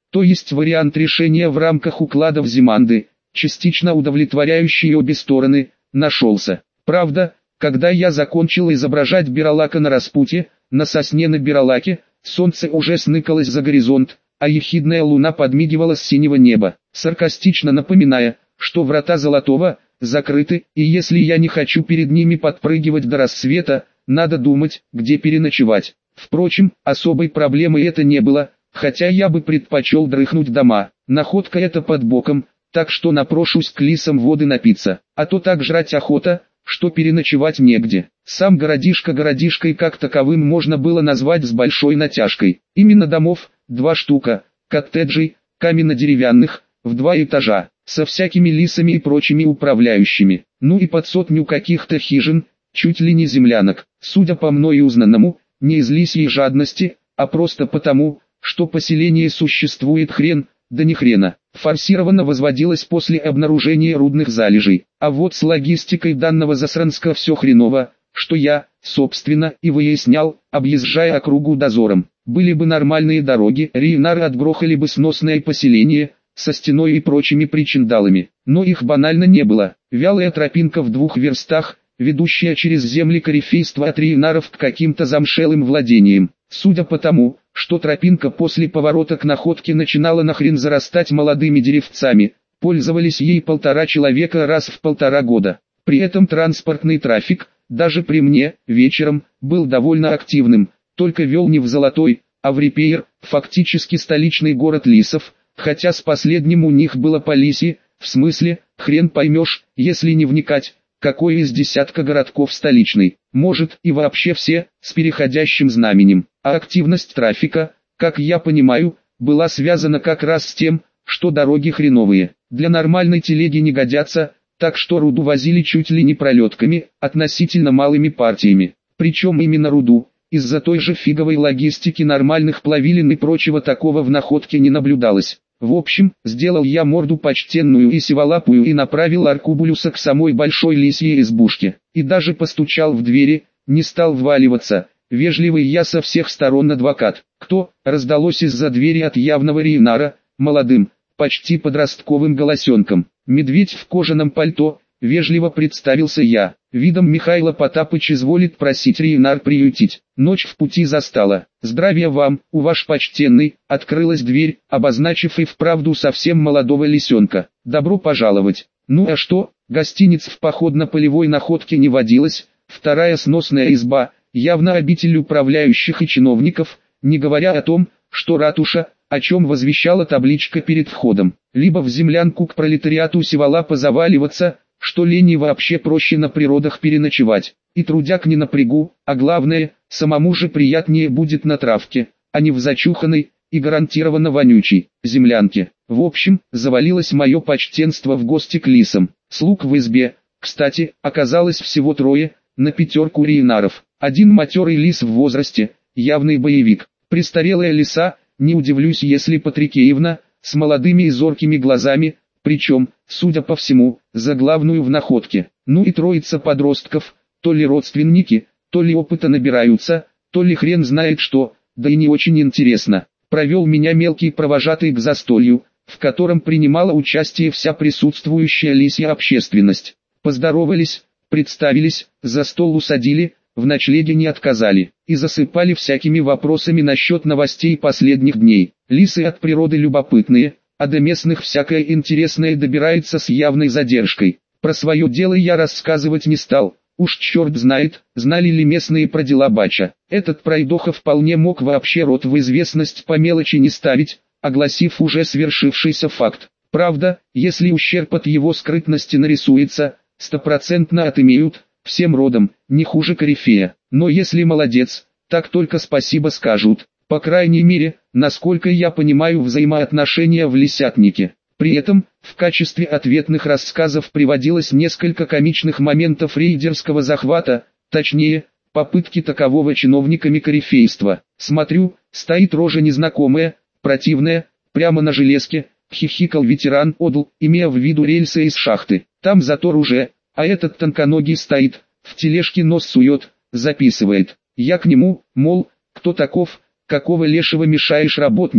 То есть вариант решения в рамках укладов Зиманды, частично удовлетворяющий обе стороны, нашелся. Правда, когда я закончил изображать Биралака на распутье, на сосне на Биралаке, солнце уже сныкалось за горизонт, а ехидная луна подмигивала с синего неба, саркастично напоминая, что врата Золотого закрыты, и если я не хочу перед ними подпрыгивать до рассвета, надо думать, где переночевать. Впрочем, особой проблемой это не было, хотя я бы предпочел дрыхнуть дома. Находка эта под боком, так что напрошусь к лисам воды напиться, а то так жрать охота, что переночевать негде. Сам городишко городишкой как таковым можно было назвать с большой натяжкой. Именно домов, два штука, коттеджей, каменно-деревянных, в два этажа, со всякими лисами и прочими управляющими. Ну и под сотню каких-то хижин, чуть ли не землянок. Судя по мной узнанному, не из лисьей жадности, а просто потому, что поселение существует хрен, да ни хрена. Форсированно возводилось после обнаружения рудных залежей. А вот с логистикой данного засранска все хреново, что я, собственно, и выяснял, объезжая округу дозором. Были бы нормальные дороги, рейнары отгрохали бы сносное поселение, со стеной и прочими причиндалами. Но их банально не было. Вялая тропинка в двух верстах, ведущая через земли корифейства от рейнаров к каким-то замшелым владениям. Судя по тому, что тропинка после поворота к находке начинала нахрен зарастать молодыми деревцами, пользовались ей полтора человека раз в полтора года. При этом транспортный трафик, даже при мне, вечером, был довольно активным, только вел не в Золотой, а в Репейр, фактически столичный город лисов, хотя с последним у них было по лисе, в смысле, хрен поймешь, если не вникать, какой из десятка городков столичный, может и вообще все, с переходящим знаменем. А активность трафика, как я понимаю, была связана как раз с тем, что дороги хреновые, для нормальной телеги не годятся, так что руду возили чуть ли не пролетками, относительно малыми партиями. Причем именно руду, из-за той же фиговой логистики нормальных плавилин и прочего такого в находке не наблюдалось. В общем, сделал я морду почтенную и сиволапую и направил Аркубулюса к самой большой лисьей избушке. И даже постучал в двери, не стал вваливаться. Вежливый я со всех сторон адвокат. Кто? Раздалось из-за двери от явного рейнара, молодым, почти подростковым голосенком. Медведь в кожаном пальто, вежливо представился я. Видом Михаила Потапыч изволит просить рейнар приютить. Ночь в пути застала. Здравия вам, у ваш почтенный, открылась дверь, обозначив и вправду совсем молодого лисенка. Добро пожаловать. Ну а что, гостиниц в походно-полевой находке не водилось, вторая сносная изба, явно обитель управляющих и чиновников, не говоря о том, что ратуша, о чем возвещала табличка перед входом, либо в землянку к пролетариату сиволапа заваливаться, что лени вообще проще на природах переночевать, и трудяк не напрягу, а главное, самому же приятнее будет на травке, а не в зачуханной и гарантированно вонючей землянке. В общем, завалилось мое почтенство в гости к лисам. Слуг в избе, кстати, оказалось всего трое, на пятерку рейнаров. Один матерый лис в возрасте, явный боевик. Престарелая лиса, не удивлюсь если Патрикеевна, с молодыми и зоркими глазами, причем, судя по всему, за главную в находке. Ну и троица подростков, то ли родственники, то ли опыта набираются, то ли хрен знает что, да и не очень интересно. Провел меня мелкий провожатый к застолью, в котором принимала участие вся присутствующая лисья общественность. Поздоровались, представились, за стол усадили, в ночлеге не отказали, и засыпали всякими вопросами насчет новостей последних дней. Лисы от природы любопытные, а до местных всякое интересное добирается с явной задержкой. Про свое дело я рассказывать не стал, уж черт знает, знали ли местные про дела бача. Этот пройдоха вполне мог вообще рот в известность по мелочи не ставить, огласив уже свершившийся факт. Правда, если ущерб от его скрытности нарисуется, стопроцентно отымеют, всем родом, не хуже корифея. Но если молодец, так только спасибо скажут. По крайней мере, насколько я понимаю взаимоотношения в лисятнике. При этом, в качестве ответных рассказов приводилось несколько комичных моментов рейдерского захвата, точнее, попытки такового чиновниками корифейства. Смотрю, стоит рожа незнакомая, противная, прямо на железке, хихикал ветеран Одл, имея в виду рельсы из шахты. Там затор уже, а этот тонконогий стоит, в тележке нос сует, записывает. Я к нему, мол, кто таков, какого лешего мешаешь работникам?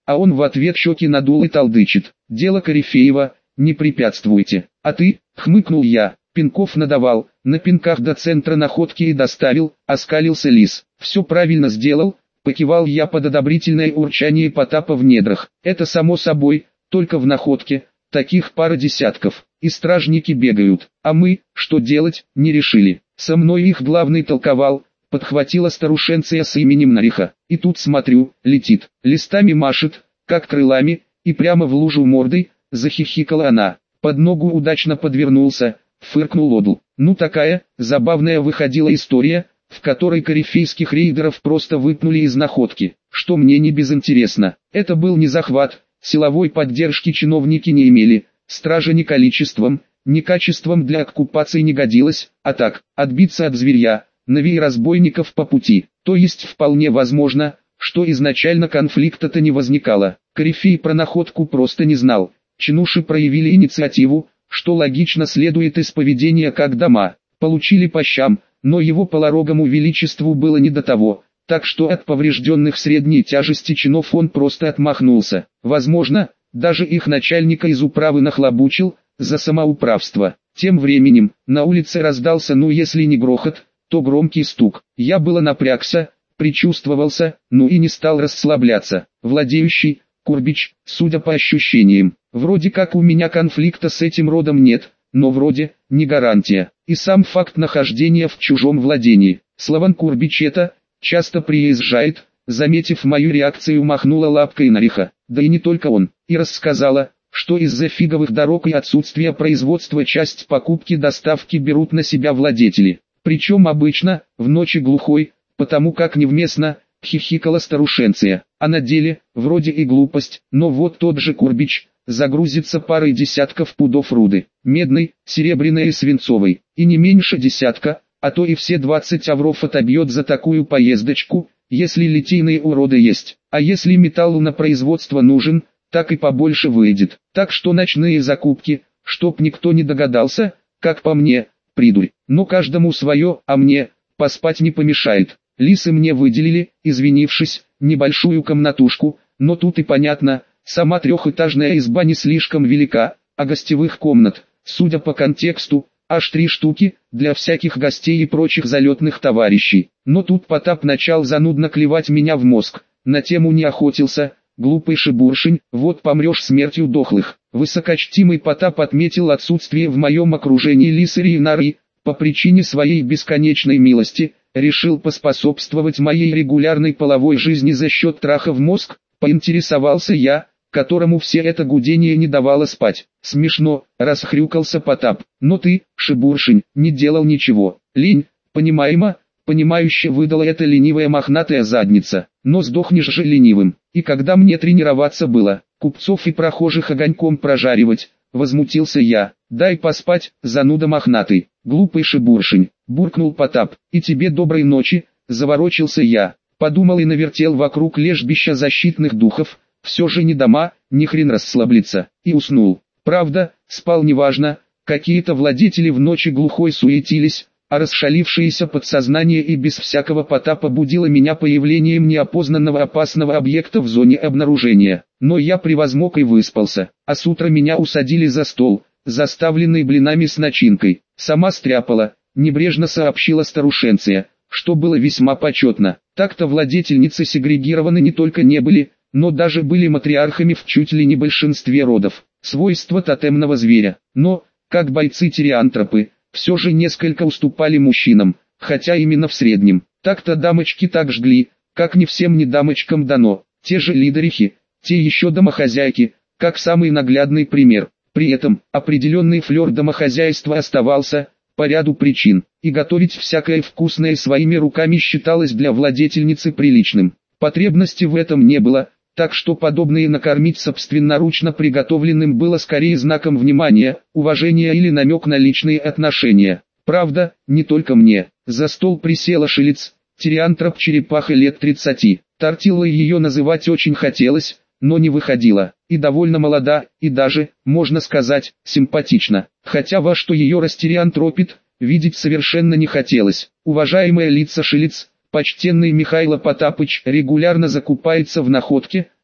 а он в ответ щеки надул и толдычит. Дело Корифеева, не препятствуйте. А ты, хмыкнул я, пинков надавал, на пинках до центра находки и доставил, оскалился лис. Все правильно сделал, покивал я под одобрительное урчание Потапа в недрах. Это само собой, только в находке, таких пара десятков, и стражники бегают, а мы, что делать, не решили. Со мной их главный толковал, подхватила старушенция с именем Нариха, и тут смотрю, летит, листами машет, как крылами, и прямо в лужу мордой, захихикала она. Под ногу удачно подвернулся, фыркнул Одл. Ну такая, забавная выходила история, в которой корифейских рейдеров просто выпнули из находки, что мне не безинтересно. Это был не захват, силовой поддержки чиновники не имели, стража ни количеством, ни качеством для оккупации не годилась, а так, отбиться от зверья, навей разбойников по пути, то есть вполне возможно, что изначально конфликта-то не возникало. Корифей про находку просто не знал, чинуши проявили инициативу, что логично следует из поведения как дома, получили по щам, но его полорогому величеству было не до того, так что от поврежденных средней тяжести чинов он просто отмахнулся. Возможно, даже их начальника из управы нахлобучил, за самоуправство. Тем временем, на улице раздался ну если не грохот, то громкий стук. Я было напрягся, причувствовался, ну и не стал расслабляться. Владеющий, Курбич, судя по ощущениям, вроде как у меня конфликта с этим родом нет, но вроде, не гарантия. И сам факт нахождения в чужом владении. Славан Курбич это, часто приезжает, заметив мою реакцию, махнула лапкой Нариха, да и не только он, и рассказала, что из-за фиговых дорог и отсутствия производства часть покупки доставки берут на себя владетели. Причем обычно, в ночи глухой, потому как невместно, хихикала старушенция. А на деле, вроде и глупость, но вот тот же Курбич, загрузится парой десятков пудов руды, медной, серебряной и свинцовой, и не меньше десятка, а то и все двадцать авров отобьет за такую поездочку, если литейные уроды есть, а если металлу на производство нужен, так и побольше выйдет. Так что ночные закупки, чтоб никто не догадался, как по мне, придурь, но каждому свое, а мне, поспать не помешает. Лисы мне выделили, извинившись, небольшую комнатушку, но тут и понятно, сама трехэтажная изба не слишком велика, а гостевых комнат, судя по контексту, аж три штуки, для всяких гостей и прочих залетных товарищей. Но тут Потап начал занудно клевать меня в мозг, на тему не охотился, глупый шебуршень, вот помрешь смертью дохлых. Высокочтимый Потап отметил отсутствие в моем окружении лисырей и нары, по причине своей бесконечной милости, решил поспособствовать моей регулярной половой жизни за счет траха в мозг, поинтересовался я, которому все это гудение не давало спать. Смешно, расхрюкался Потап, но ты, шебуршень, не делал ничего. Лень, понимаемо, понимающе выдала эта ленивая мохнатая задница, но сдохнешь же ленивым. И когда мне тренироваться было, купцов и прохожих огоньком прожаривать, возмутился я. Дай поспать, зануда мохнатый, глупый шебуршень, буркнул Потап. И тебе доброй ночи, заворочился я. Подумал и навертел вокруг лежбища защитных духов, все же не дома, ни хрен расслабиться, и уснул. Правда, спал неважно, какие-то владетели в ночи глухой суетились, а расшалившееся подсознание и без всякого Потапа будило меня появлением неопознанного опасного объекта в зоне обнаружения. Но я превозмог и выспался, а с утра меня усадили за стол, заставленный блинами с начинкой. Сама стряпала, небрежно сообщила старушенция, что было весьма почетно. Так-то владетельницы сегрегированы не только не были, но даже были матриархами в чуть ли не большинстве родов. Свойства тотемного зверя. Но, как бойцы-тириантропы, все же несколько уступали мужчинам, хотя именно в среднем. Так-то дамочки так жгли, как не всем не дамочкам дано. Те же лидерихи, те еще домохозяйки, как самый наглядный пример. При этом, определенный флер домохозяйства оставался, по ряду причин, и готовить всякое вкусное своими руками считалось для владетельницы приличным. Потребности в этом не было, так что подобное накормить собственноручно приготовленным было скорее знаком внимания, уважения или намек на личные отношения. Правда, не только мне. За стол присела шилец, тириантроп-черепаха лет тридцати. Тортиллой ее называть очень хотелось, но не выходила. И довольно молода, и даже, можно сказать, симпатична. Хотя во что ее растириантропит, видеть совершенно не хотелось. Уважаемая лица шилец, почтенный Михайло Потапыч регулярно закупается в находке,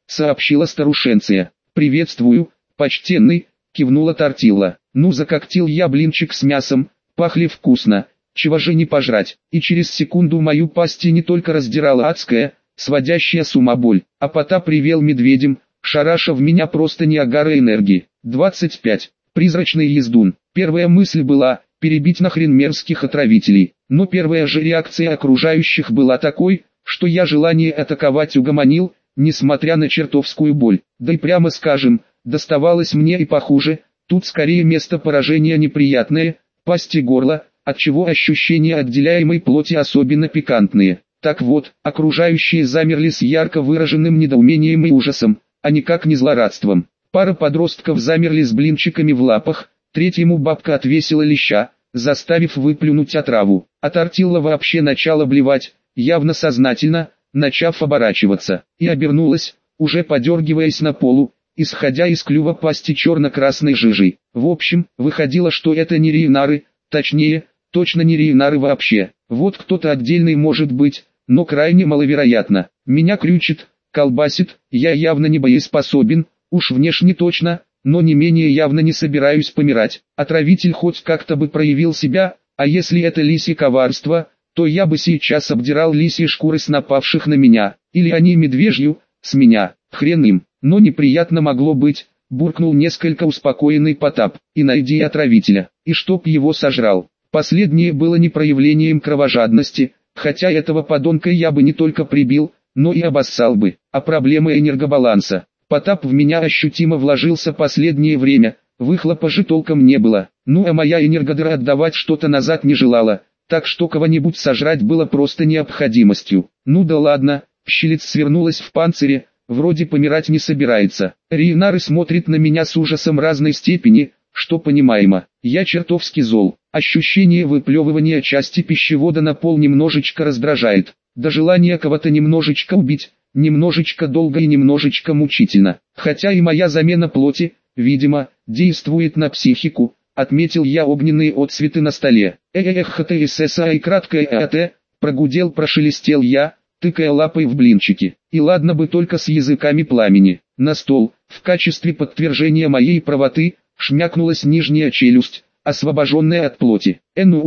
сообщила старушенция. «Приветствую, почтенный», кивнула Тортилла. «Ну закоктил я блинчик с мясом, пахли вкусно, чего же не пожрать». И через секунду мою пасть не только раздирала адская, сводящая с ума боль, а Потап привел медведем, шараша в меня просто Ниагара энергии. двадцать пять. Призрачный ездун. Первая мысль была перебить нахрен мерзких отравителей, но первая же реакция окружающих была такой, что я желание атаковать угомонил, несмотря на чертовскую боль. Да и прямо скажем, доставалось мне и похуже, тут скорее место поражения неприятное, пасть и горло, отчего ощущения отделяемой плоти особенно пикантные. Так вот, окружающие замерли с ярко выраженным недоумением и ужасом, а никак не злорадством. Пара подростков замерли с блинчиками в лапах, третьему бабка отвесила леща, заставив выплюнуть отраву, а Тортилла вообще начала блевать, явно сознательно, начав оборачиваться, и обернулась, уже подергиваясь на полу, исходя из клюва пасти черно-красной жижей. В общем, выходило, что это не рейнары, точнее, точно не рейнары вообще. Вот кто-то отдельный может быть, но крайне маловероятно. Меня крючит, колбасит, я явно не боеспособен, уж внешне точно, но не менее явно не собираюсь помирать. Отравитель хоть как-то бы проявил себя, а если это лисье коварство, то я бы сейчас обдирал лисьи шкуры с напавших на меня, или они медвежью, с меня, хрен им. Но неприятно могло быть, буркнул несколько успокоенный Потап, и найди отравителя, и чтоб его сожрал. Последнее было не проявлением кровожадности, хотя этого подонка я бы не только прибил, но и обоссал бы. А проблема энергобаланса. Потап в меня ощутимо вложился последнее время, выхлопа же толком не было, ну а моя энергодыра отдавать что-то назад не желала, так что кого-нибудь сожрать было просто необходимостью. Ну да ладно, щелец свернулась в панцире, вроде помирать не собирается. Рейнары смотрит на меня с ужасом разной степени, что понимаемо. Я чертовски зол. Ощущение выплевывания части пищевода на пол немножечко раздражает. До желания кого-то немножечко убить, немножечко долго и немножечко мучительно. Хотя и моя замена плоти, видимо, действует на психику, отметил я огненные отцветы на столе. Эх, ХТССА и краткое АТ, прогудел, прошелестел я, тыкая лапой в блинчики. И ладно бы только с языками пламени. На стол, в качестве подтверждения моей правоты, шмякнулась нижняя челюсть, освобожденная от плоти.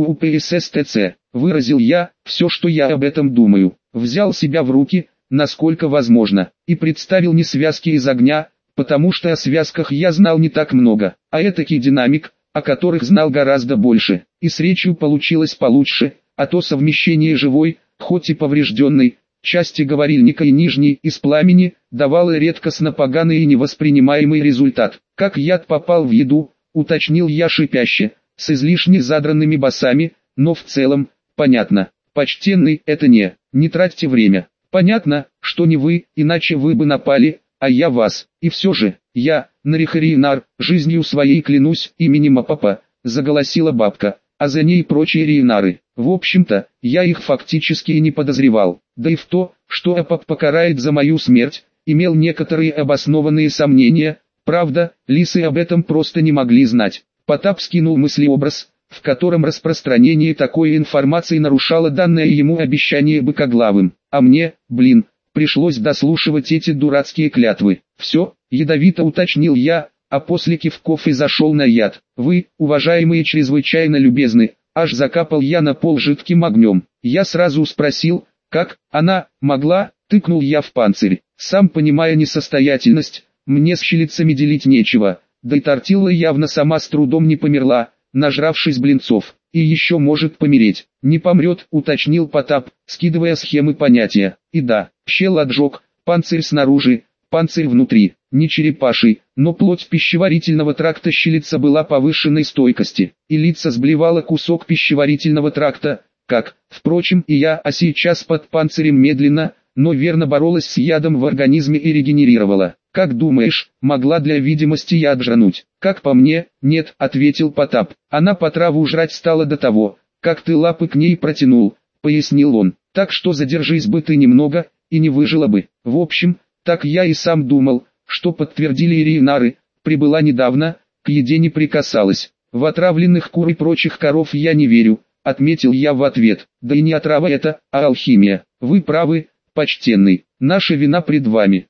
НУПССТЦ, выразил я, все, что я об этом думаю. Взял себя в руки, насколько возможно, и представил не связки из огня, потому что о связках я знал не так много, а этакий динамик, о которых знал гораздо больше, и с речью получилось получше, а то совмещение живой, хоть и поврежденной, части говорильника и нижней из пламени, давало редкостно поганый и невоспринимаемый результат. Как яд попал в еду, уточнил я шипяще, с излишне задранными басами, но в целом, понятно, почтенный, это не, не тратьте время. Понятно, что не вы, иначе вы бы напали, а я вас. И все же, я, Нарихаринар, жизнью своей клянусь именем Апапа, заголосила бабка, а за ней прочие рейнары. В общем-то, я их фактически и не подозревал. Да и в то, что Апап покарает за мою смерть, имел некоторые обоснованные сомнения. Правда, лисы об этом просто не могли знать. Потап скинул мыслеобраз, в котором распространение такой информации нарушало данное ему обещание быкоглавым. А мне, блин, пришлось дослушивать эти дурацкие клятвы. Все, ядовито уточнил я, а после кивков и зашел на яд. Вы, уважаемые, чрезвычайно любезны, аж закапал я на пол жидким огнем. Я сразу спросил, как она могла, тыкнул я в панцирь. Сам понимая несостоятельность, мне с щелицами делить нечего, да и Тортилла явно сама с трудом не померла, нажравшись блинцов, и еще может помереть. Не помрет, уточнил Потап, скидывая схемы понятия. И да, щел отжег, панцирь снаружи, панцирь внутри, не черепаший, но плоть пищеварительного тракта щелица была повышенной стойкости, и лица сблевала кусок пищеварительного тракта, как, впрочем, и я, а сейчас под панцирем медленно, но верно боролась с ядом в организме и регенерировала. Как думаешь, могла для видимости яд жрануть? Как по мне, нет, ответил Потап. Она по траву жрать стала до того, как ты лапы к ней протянул, пояснил он. Так что задержись бы ты немного, и не выжила бы. В общем, так я и сам думал, что подтвердили и рейнары, прибыла недавно, к еде не прикасалась. В отравленных кур и прочих коров я не верю, отметил я в ответ. Да и не отрава это, а алхимия. Вы правы, почтенный, наша вина пред вами.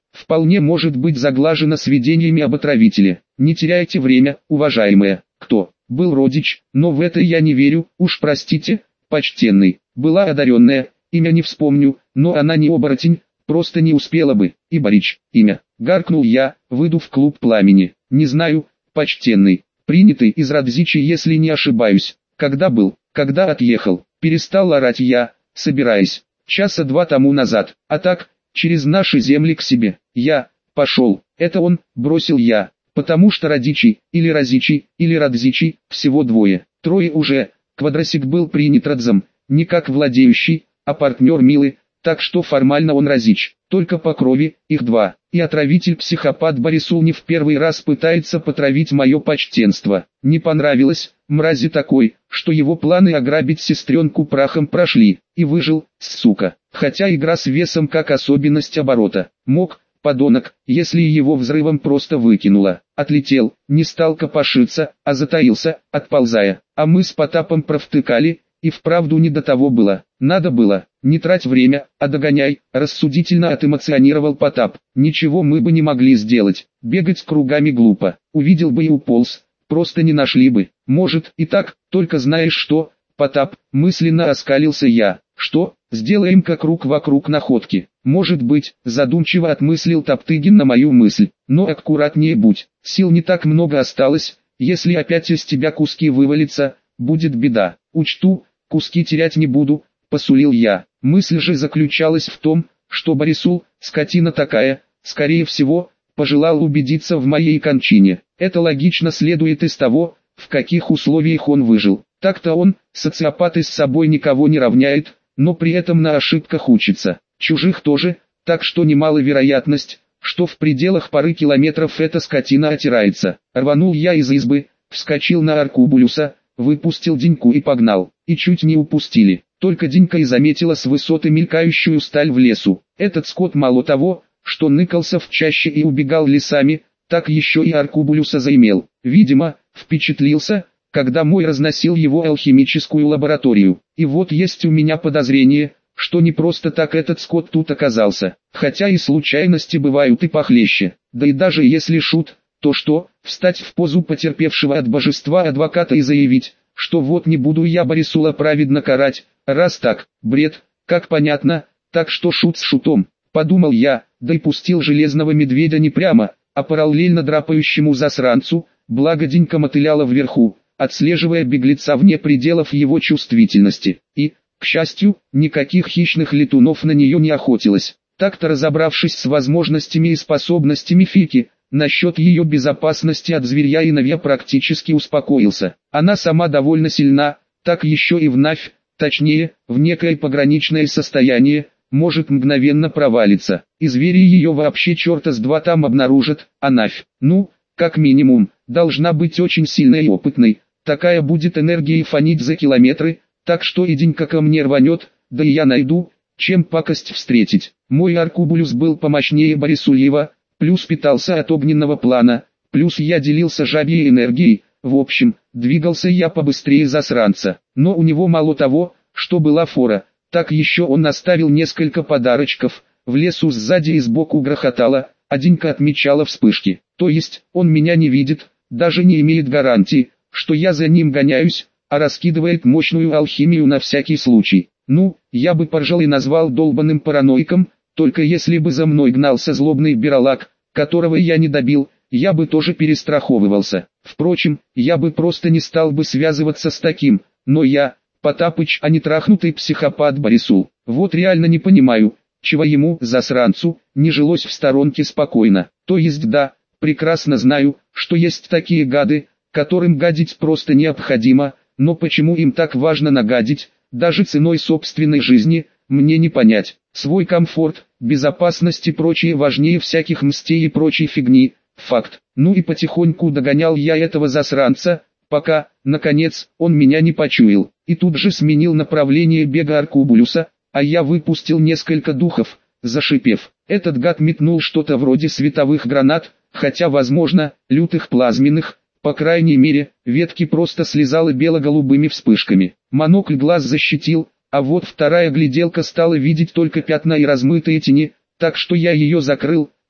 вполне может быть заглажено сведениями об отравителе. Не теряйте время, уважаемые. Кто? Был родич, но в это я не верю, уж простите, почтенный. Была одаренная, имя не вспомню, но она не оборотень, просто не успела бы. И Борич, имя. Гаркнул я, выйду в клуб пламени. Не знаю, почтенный. Принятый из Радзичи, если не ошибаюсь. Когда был, когда отъехал. Перестал орать я, собираясь. Часа два тому назад. А так, через наши земли к себе. Я, пошел. Это он, бросил я. Потому что Радичи, или Разичи, или Радзичи, всего двое. Трое уже. Квадросик был принят Радзом, не как владеющий, а партнер Милы, так что формально он Разич. Только по крови, их два. И отравитель-психопат Борисул не в первый раз пытается потравить мое почтенство. Не понравилось, мрази такой, что его планы ограбить сестренку прахом прошли. И выжил, сука. Хотя игра с весом как особенность оборота. Мог, подонок, если его взрывом просто выкинуло. Отлетел, не стал копошиться, а затаился, отползая. А мы с Потапом провтыкали, и вправду не до того было. Надо было, не трать время, а догоняй, рассудительно отэмоционировал Потап. Ничего мы бы не могли сделать, бегать кругами глупо. Увидел бы и уполз, просто не нашли бы. Может и так, только знаешь что, Потап, мысленно оскалился я. Что, сделаем-ка круг вокруг находки. Может быть, задумчиво отмыслил Топтыгин на мою мысль. Но аккуратнее будь, сил не так много осталось, если опять из тебя куски вывалится, будет беда. Учту, куски терять не буду, посулил я. Мысль же заключалась в том, что Борисул, скотина такая, скорее всего, пожелал убедиться в моей кончине. Это логично следует из того, в каких условиях он выжил. Так-то он, социопат, и с собой никого не равняет, но при этом на ошибках учится. Чужих тоже, так что немало вероятность, что в пределах пары километров эта скотина отирается. Рванул я из избы, вскочил на Аркубулюса, выпустил Деньку и погнал. И чуть не упустили. Только Денька и заметила с высоты мелькающую сталь в лесу. Этот скот мало того, что ныкался в чаще и убегал лесами, так еще и Аркубулюса заимел. Видимо, впечатлился, когда мой разносил его алхимическую лабораторию. И вот есть у меня подозрение, что не просто так этот скот тут оказался. Хотя и случайности бывают и похлеще. Да и даже если шут, то что, встать в позу потерпевшего от божества адвоката и заявить, что вот не буду я Борисула праведно карать, раз так, бред, как понятно, так что шут с шутом, подумал я, да и пустил железного медведя не прямо, а параллельно драпающему засранцу, благо Денька мотыляла вверху, отслеживая беглеца вне пределов его чувствительности, и, к счастью, никаких хищных летунов на нее не охотилось. Так-то разобравшись с возможностями и способностями Фики, насчет ее безопасности от зверья и Навья практически успокоился. Она сама довольно сильна, так еще и в Навь, точнее, в некое пограничное состояние, может мгновенно провалиться. И звери ее вообще черта с два там обнаружат, а Навь, ну, как минимум, должна быть очень сильной и опытной. Такая будет энергией фонить за километры, так что и Денька ко мне рванет, да и я найду, чем пакость встретить. Мой Аркубулюс был помощнее Борисульева, плюс питался от огненного плана, плюс я делился жабьей энергией, в общем, двигался я побыстрее засранца. Но у него мало того, что была фора, так еще он оставил несколько подарочков, в лесу сзади и сбоку грохотало, а Денька отмечала вспышки. То есть, он меня не видит, даже не имеет гарантии, что я за ним гоняюсь, а раскидывает мощную алхимию на всякий случай. Ну, я бы поржал и назвал долбаным параноиком, только если бы за мной гнался злобный биролаг, которого я не добил, я бы тоже перестраховывался. Впрочем, я бы просто не стал бы связываться с таким, но я, Потапыч, а не трахнутый психопат Борисул. Вот реально не понимаю, чего ему, засранцу, не жилось в сторонке спокойно. То есть да, прекрасно знаю, что есть такие гады, которым гадить просто необходимо, но почему им так важно нагадить, даже ценой собственной жизни, мне не понять. Свой комфорт, безопасность и прочее важнее всяких мстей и прочей фигни, факт. Ну и потихоньку догонял я этого засранца, пока, наконец, он меня не почуял. И тут же сменил направление бега Аркубулюса, а я выпустил несколько духов, зашипев. Этот гад метнул что-то вроде световых гранат, хотя возможно, лютых плазменных. По крайней мере, ветки просто слезала бело-голубыми вспышками. Монокль глаз защитил, а вот вторая гляделка стала видеть только пятна и размытые тени, так что я ее закрыл,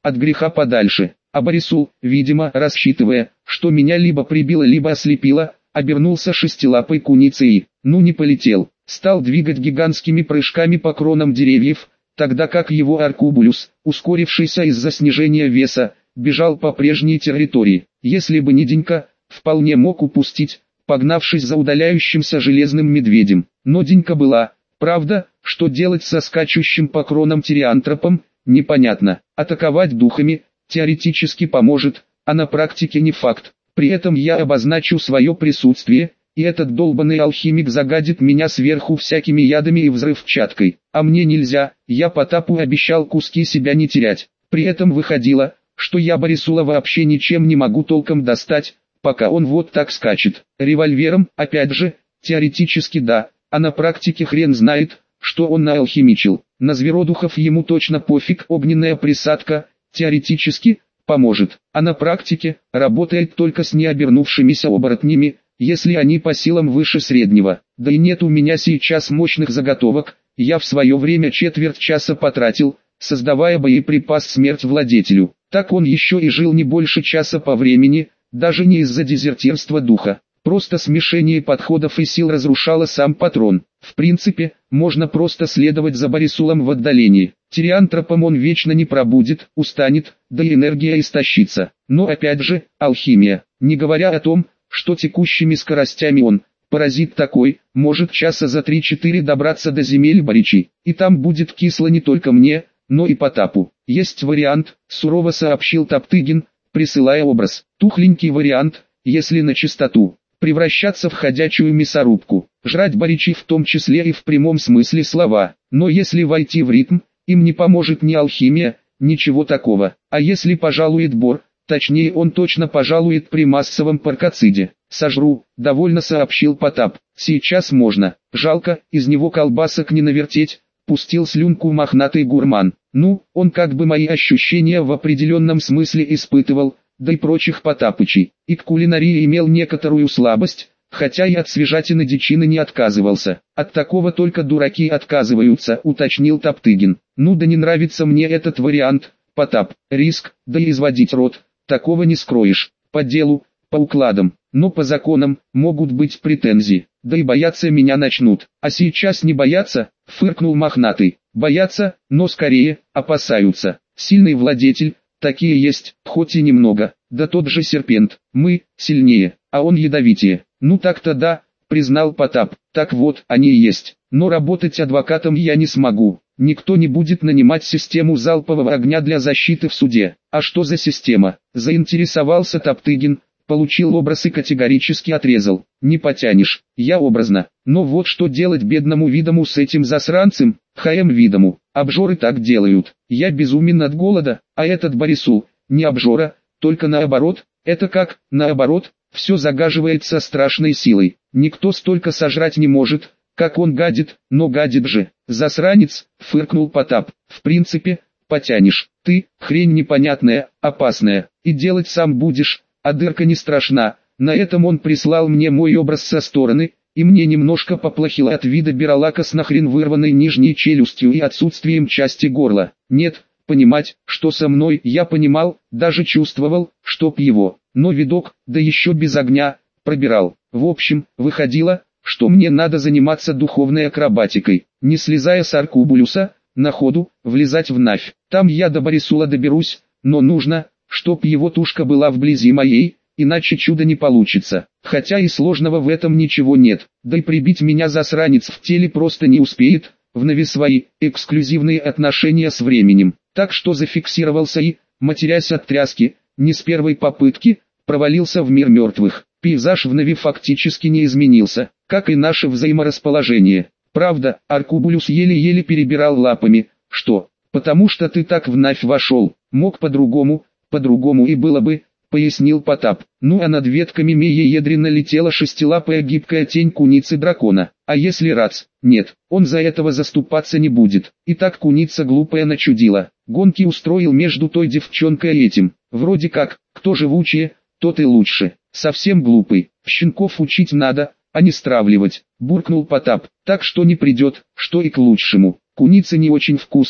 от греха подальше. А Борисул, видимо, рассчитывая, что меня либо прибило, либо ослепило, обернулся шестилапой куницей и, ну не полетел, стал двигать гигантскими прыжками по кронам деревьев, тогда как его Аркубулюс, ускорившийся из-за снижения веса, бежал по прежней территории. Если бы не Денька, вполне мог упустить, погнавшись за удаляющимся железным медведем. Но Денька была, правда, что делать со скачущим по кронам тириантропом, непонятно. Атаковать духами теоретически поможет, а на практике не факт. При этом я обозначу свое присутствие, и этот долбанный алхимик загадит меня сверху всякими ядами и взрывчаткой. А мне нельзя, я Потапу обещал куски себя не терять. При этом выходило, что я Борисула вообще ничем не могу толком достать, пока он вот так скачет. Револьвером, опять же, теоретически да, а на практике хрен знает, что он наалхимичил. На зверодухов ему точно пофиг, огненная присадка, теоретически, поможет, а на практике, работает только с необернувшимися оборотнями, если они по силам выше среднего. Да и нет у меня сейчас мощных заготовок, я в свое время четверть часа потратил, создавая боеприпас «Смерть владетелю». Так он еще и жил не больше часа по времени, даже не из-за дезертирства духа. Просто смешение подходов и сил разрушало сам патрон. В принципе, можно просто следовать за Борисулом в отдалении. Тириантропом он вечно не пробудет, устанет, да и энергия истощится. Но опять же, алхимия. Не говоря о том, что текущими скоростями он, паразит такой, может часа за три-четыре добраться до земель Боричей. И там будет кисло не только мне, но и Потапу. Есть вариант, сурово сообщил Топтыгин, присылая образ. Тухленький вариант, если на чистоту. Превращаться в ходячую мясорубку, жрать Боричей в том числе и в прямом смысле слова. Но если войти в ритм, им не поможет ни алхимия, ничего такого. А если пожалует Бор, точнее он точно пожалует при массовом паркоциде. Сожру, довольно сообщил Потап. Сейчас можно, жалко, из него колбасок не навертеть, пустил слюнку мохнатый гурман. Ну, он как бы мои ощущения в определенном смысле испытывал, да и прочих Потапычей, и к кулинарии имел некоторую слабость, хотя и от свежатины дичины не отказывался. От такого только дураки отказываются, уточнил Топтыгин. Ну да не нравится мне этот вариант, Потап, риск, да и изводить рот, такого не скроешь, по делу, по укладам, но по законам, могут быть претензии, да и бояться меня начнут. А сейчас не боятся, фыркнул мохнатый, боятся, но скорее, опасаются. Сильный владетель, такие есть, хоть и немного, да тот же серпент, мы, сильнее, а он ядовитее. Ну так-то да, признал Потап, так вот, они и есть, но работать адвокатом я не смогу, никто не будет нанимать систему залпового огня для защиты в суде. А что за система? Заинтересовался Топтыгин, получил образ и категорически отрезал, не потянешь, я образно, но вот что делать бедному видому с этим засранцем, хаем видому, обжоры так делают, я безумен от голода, а этот Борисул, не обжора, только наоборот, это как, наоборот, все загаживается страшной силой, никто столько сожрать не может, как он гадит, но гадит же, засранец, фыркнул Потап, в принципе, потянешь, ты, хрень непонятная, опасная, и делать сам будешь, а дырка не страшна. На этом он прислал мне мой образ со стороны, и мне немножко поплохело от вида Биролака с нахрен вырванной нижней челюстью и отсутствием части горла. Нет, понимать, что со мной, я понимал, даже чувствовал, чтоб его, но видок, да еще без огня, пробирал. В общем, выходило, что мне надо заниматься духовной акробатикой, не слезая с Аркубулюса, на ходу, влезать в Навь. Там я до Борисула доберусь, но нужно, чтоб его тушка была вблизи моей, иначе чудо не получится. Хотя и сложного в этом ничего нет, да и прибить меня засранец в теле просто не успеет, в Наве свои эксклюзивные отношения с временем. Так что зафиксировался и, матерясь от тряски, не с первой попытки, провалился в мир мертвых. Пейзаж в Наве фактически не изменился, как и наше взаиморасположение. Правда, Аркубулюс еле-еле перебирал лапами, что, потому что ты так в Навь вошел, мог по-другому, по-другому и было бы, пояснил Потап. Ну а над ветками мея-ядренно летела шестилапая гибкая тень куницы дракона. А если Рац? Нет, он за этого заступаться не будет. И так куница глупая начудила. Гонки устроил между той девчонкой и этим. Вроде как, кто живучее, тот и лучше. Совсем глупый. Щенков учить надо, а не стравливать. Буркнул Потап. Так что не придет, что и к лучшему. Куницы не очень вкусные.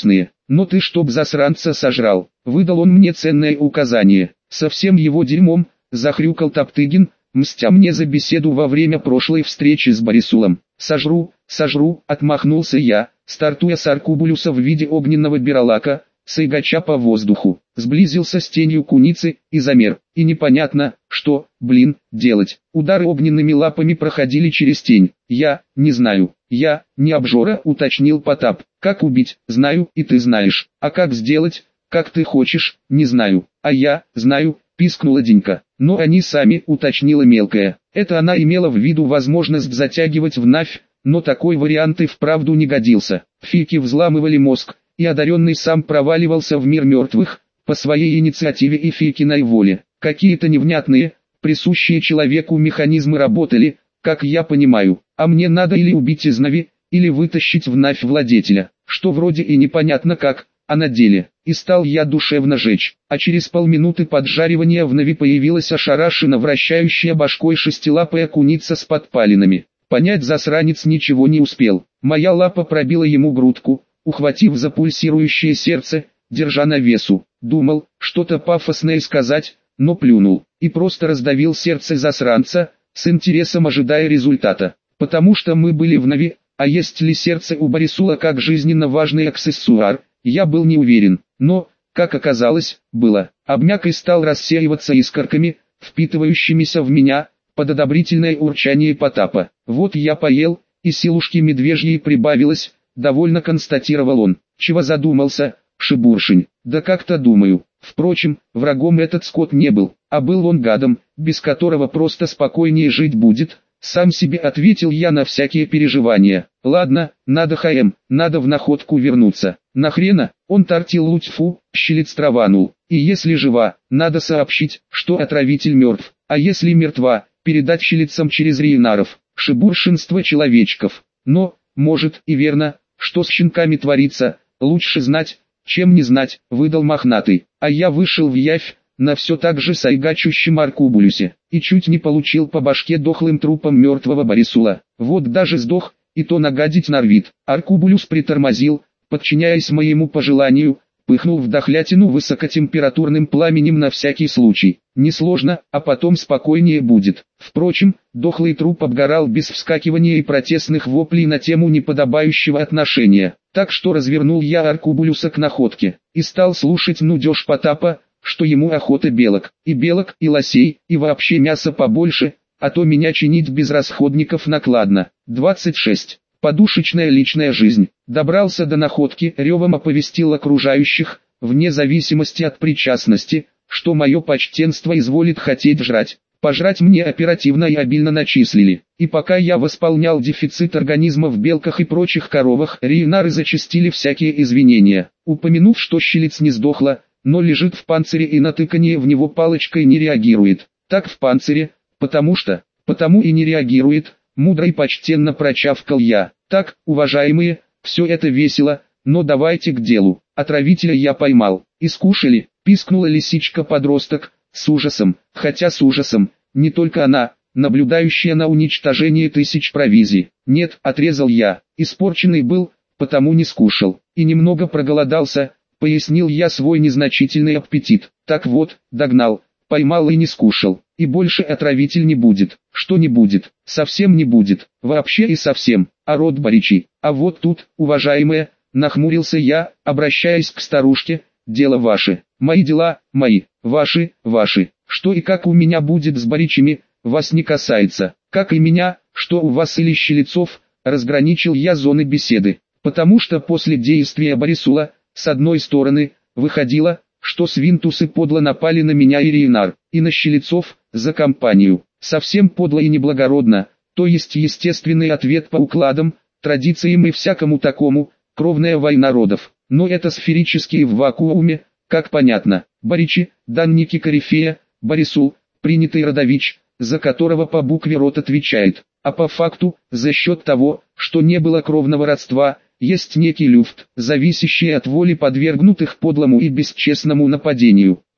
но ты чтоб засранца сожрал. Выдал он мне ценное указание. Совсем его дерьмом, захрюкал Топтыгин, мстя мне за беседу во время прошлой встречи с Борисулом. Сожру, сожру, отмахнулся я, стартуя с Аркубулюса в виде огненного биролака, сайгача по воздуху, сблизился с тенью куницы и замер. И непонятно, что, блин, делать. Удары огненными лапами проходили через тень. Я, не знаю. Я, не обжора, уточнил Потап. Как убить, знаю, и ты знаешь. А как сделать, как ты хочешь, не знаю. А я, знаю, пискнула Денька. Но они сами, уточнила Мелкая. Это она имела в виду возможность затягивать в Навь, но такой вариант и вправду не годился. Фики взламывали мозг, и одаренный сам проваливался в мир мертвых, по своей инициативе и Фикиной воле. Какие-то невнятные, присущие человеку механизмы работали, как я понимаю, а мне надо или убить из Нави, или вытащить в Навь владетеля, что вроде и непонятно как, а на деле. И стал я душевно жечь, а через полминуты поджаривания в Нави появилась ошарашенно вращающая башкой шестилапая куница с подпалинами. Понять засранец ничего не успел. Моя лапа пробила ему грудку, ухватив за пульсирующее сердце, держа на весу. Думал, что-то пафосное сказать, но плюнул, и просто раздавил сердце засранца, с интересом ожидая результата. Потому что мы были в Нави, а есть ли сердце у Борисула как жизненно важный аксессуар, я был не уверен, но, как оказалось, было. Обмяк и стал рассеиваться искорками, впитывающимися в меня, под одобрительное урчание Потапа. Вот я поел, и силушки медвежьей прибавилось, довольно констатировал он. Чего задумался, Шибуршень? Да как-то думаю. Впрочем, врагом этот скот не был, а был он гадом, без которого просто спокойнее жить будет. Сам себе ответил я на всякие переживания. Ладно, надо ХМ, надо в находку вернуться. Нахрена? Он тортил лутьфу, щелец траванул. И если жива, надо сообщить, что отравитель мертв. А если мертва, передать щелицам через Рейнаров. Шибуршинство человечков. Но, может и верно, что с щенками творится, лучше знать, чем не знать, выдал мохнатый. А я вышел в явь, на все так же сайгачущем Аркубулюсе, и чуть не получил по башке дохлым трупом мертвого Борисула. Вот даже сдох, и то нагадить норовит. Аркубулюс притормозил, подчиняясь моему пожеланию, пыхнул в дохлятину высокотемпературным пламенем на всякий случай. Несложно, а потом спокойнее будет. Впрочем, дохлый труп обгорал без вскакивания и протестных воплей на тему неподобающего отношения. Так что развернул я Аркубулюса к находке, и стал слушать нудеж Потапа, что ему охота белок, и белок, и лосей, и вообще мяса побольше, а то меня чинить без расходников накладно. двадцать шесть. Подушечная личная жизнь. Добрался до находки, ревом оповестил окружающих, вне зависимости от причастности, что мое почтенство изволит хотеть жрать. Пожрать мне оперативно и обильно начислили. И пока я восполнял дефицит организма в белках и прочих коровах, Рейнары зачастили всякие извинения, упомянув, что щелец не сдохла, но лежит в панцире и на тыканье в него палочкой не реагирует. Так в панцире, потому что, потому и не реагирует, мудро и почтенно прочавкал я. Так, уважаемые, все это весело, но давайте к делу. Отравителя я поймал. И скушали, пискнула лисичка-подросток, с ужасом, хотя с ужасом, не только она, наблюдающая на уничтожение тысяч провизий. Нет, отрезал я, испорченный был, потому не скушал, и немного проголодался, пояснил я свой незначительный аппетит. Так вот, догнал, поймал и не скушал, и больше отравитель не будет. Что не будет? Совсем не будет, вообще и совсем, а род Боричи. А вот тут, уважаемая, нахмурился я, обращаясь к старушке, дело ваше, мои дела, мои, ваши, ваши. Что и как у меня будет с Боричами, вас не касается, как и меня, что у вас или Щелецов, разграничил я зоны беседы, потому что после действия Борисула, с одной стороны, выходило, что свинтусы подло напали на меня и Рейнар, и на Щелецов, за компанию. Совсем подло и неблагородно, то есть естественный ответ по укладам, традициям и всякому такому, кровная война родов. Но это сферически в вакууме, как понятно. Боричи, данники корифея, Борисул, принятый родович, за которого по букве род отвечает. А по факту, за счет того, что не было кровного родства, есть некий люфт, зависящий от воли подвергнутых подлому и бесчестному нападению.